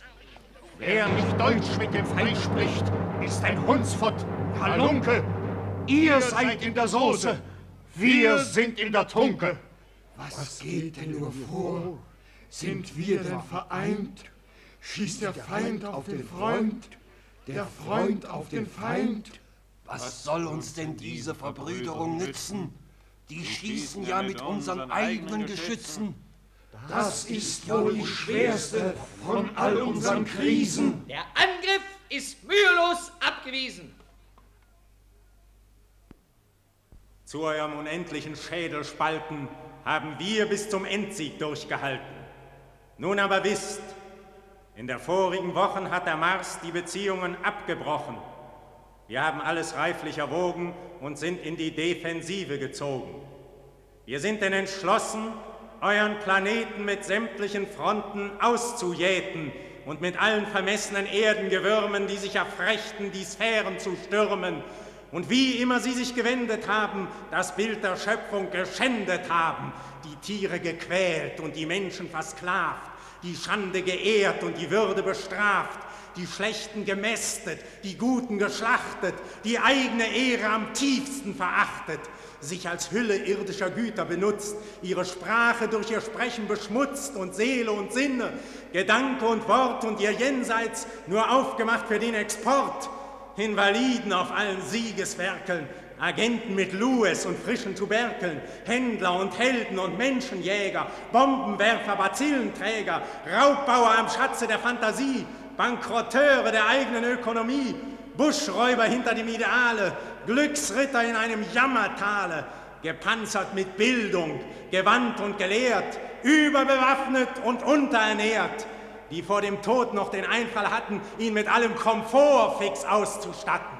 Wer nicht Deutsch mit dem Feind spricht, ist ein Hundsfott, Halunke. Ihr seid in der Soße, wir sind in der Tunke. Was geht denn nur vor? Sind wir denn vereint? Schießt der Feind auf den Freund, der Freund auf den Feind? Was soll uns denn diese Verbrüderung nützen? Die schießen ja mit unseren eigenen Geschützen. Das ist wohl die schwerste von all unseren Krisen. Der Angriff ist mühelos abgewiesen. Zu eurem unendlichen Schädelspalten haben wir bis zum Endsieg durchgehalten. Nun aber wisst, in der vorigen Woche hat der Mars die Beziehungen abgebrochen. Wir haben alles reiflich erwogen und sind in die Defensive gezogen. Wir sind denn entschlossen, euren Planeten mit sämtlichen Fronten auszujäten und mit allen vermessenen Erdengewürmen, die sich erfrechten, die Sphären zu stürmen und wie immer sie sich gewendet haben, das Bild der Schöpfung geschändet haben, die Tiere gequält und die Menschen versklavt, die Schande geehrt und die Würde bestraft, die Schlechten gemästet, die Guten geschlachtet, die eigene Ehre am tiefsten verachtet, sich als Hülle irdischer Güter benutzt, ihre Sprache durch ihr Sprechen beschmutzt und Seele und Sinne, Gedanke und Wort und ihr Jenseits nur aufgemacht für den Export, Invaliden auf allen Siegeswerkeln, Agenten mit Lues und frischen Tuberkeln, Händler und Helden und Menschenjäger, Bombenwerfer, Bazillenträger, Raubbauer am Schatze der Fantasie, Bankrotteure der eigenen Ökonomie, Buschräuber hinter dem Ideale, Glücksritter in einem Jammertale, gepanzert mit Bildung, gewandt und gelehrt, überbewaffnet und unterernährt, die vor dem Tod noch den Einfall hatten, ihn mit allem Komfort fix auszustatten.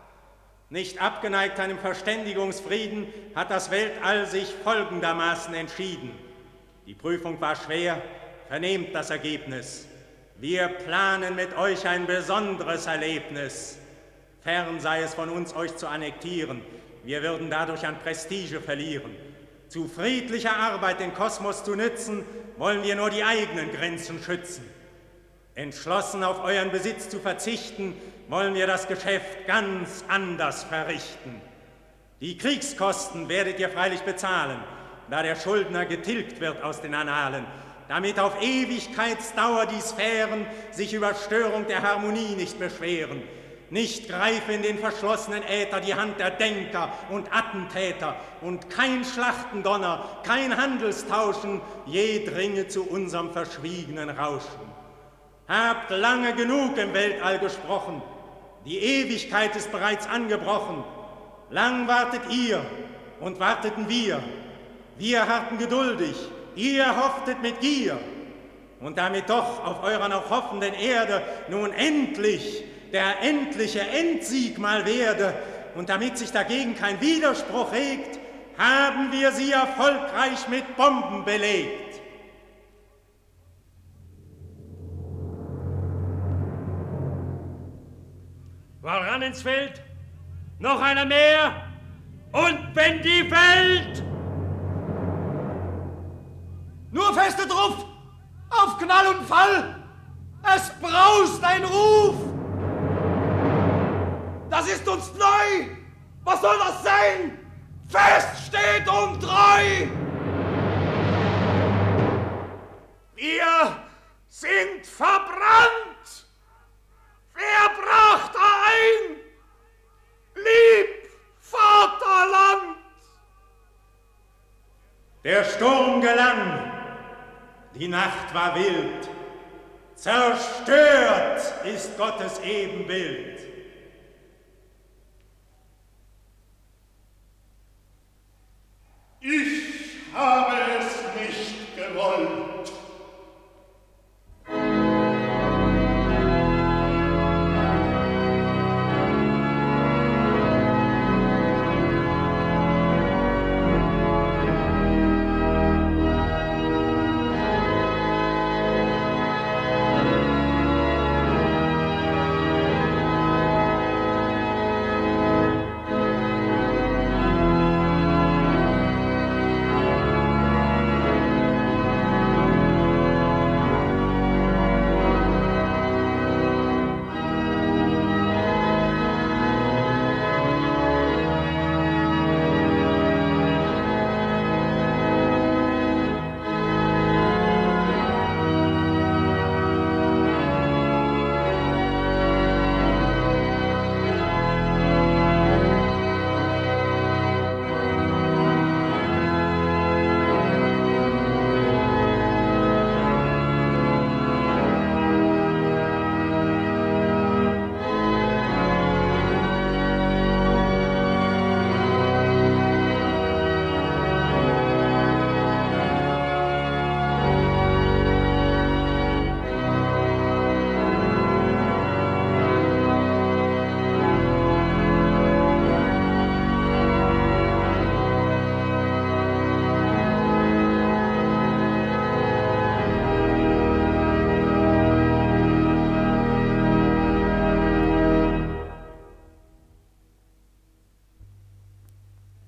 Nicht abgeneigt einem Verständigungsfrieden hat das Weltall sich folgendermaßen entschieden. Die Prüfung war schwer, vernehmt das Ergebnis. Wir planen mit euch ein besonderes Erlebnis. Fern sei es von uns, euch zu annektieren. Wir würden dadurch an Prestige verlieren. Zu friedlicher Arbeit den Kosmos zu nützen, wollen wir nur die eigenen Grenzen schützen. Entschlossen auf euren Besitz zu verzichten, wollen wir das Geschäft ganz anders verrichten. Die Kriegskosten werdet ihr freilich bezahlen, da der Schuldner getilgt wird aus den Annalen, damit auf Ewigkeitsdauer die Sphären sich über Störung der Harmonie nicht beschweren. Nicht greife in den verschlossenen Äther die Hand der Denker und Attentäter und kein Schlachtendonner, kein Handelstauschen je dringe zu unserem verschwiegenen Rauschen. Habt lange genug im Weltall gesprochen, die Ewigkeit ist bereits angebrochen. Lang wartet ihr und warteten wir. Wir harrten geduldig, ihr hofftet mit Gier. Und damit doch auf eurer noch hoffenden Erde nun endlich der endliche Endsieg mal werde und damit sich dagegen kein Widerspruch regt, haben wir sie erfolgreich mit Bomben belegt. Voran ins Feld, noch einer mehr und wenn die fällt! Nur feste drauf, auf Knall und Fall, es braust ein Ruf! Das ist uns neu! Was soll das sein? Fest steht und treu! Wir sind verbrannt! Wer bracht ein? Lieb Vaterland! Der Sturm gelang, die Nacht war wild, zerstört ist Gottes Ebenbild. Ich habe es nicht gewollt.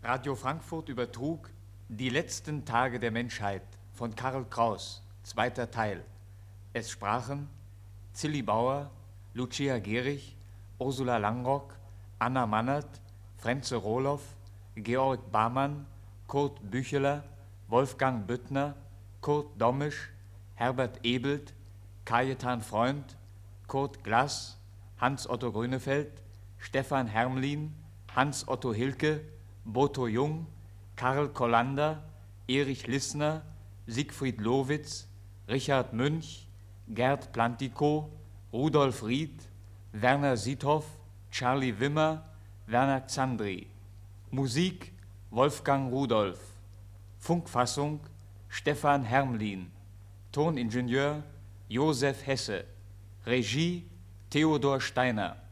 Radio Frankfurt übertrug Die letzten Tage der Menschheit von Karl Kraus, zweiter Teil. Es sprachen Zilli Bauer, Lucia Gehrig, Ursula Langrock, Anna Mannert, Frenze Rohloff, Georg Barmann, Kurt Bücheler, Wolfgang Büttner, Kurt Dommisch, Herbert Ebelt, Kajetan Freund, Kurt Glass, Hans-Otto Grünefeld, Stefan Hermlin, Hans-Otto Hilke, Boto Jung, Karl Kollander, Erich Lissner, Siegfried Lowitz, Richard Münch, Gerd Plantikow, Rudolf Ried, Werner Siethoff, Charlie Wimmer, Werner Xandri. Musik Wolfgang Rudolph. Funkfassung Stefan Hermlin. Toningenieur Josef Hesse. Regie Theodor Steiner.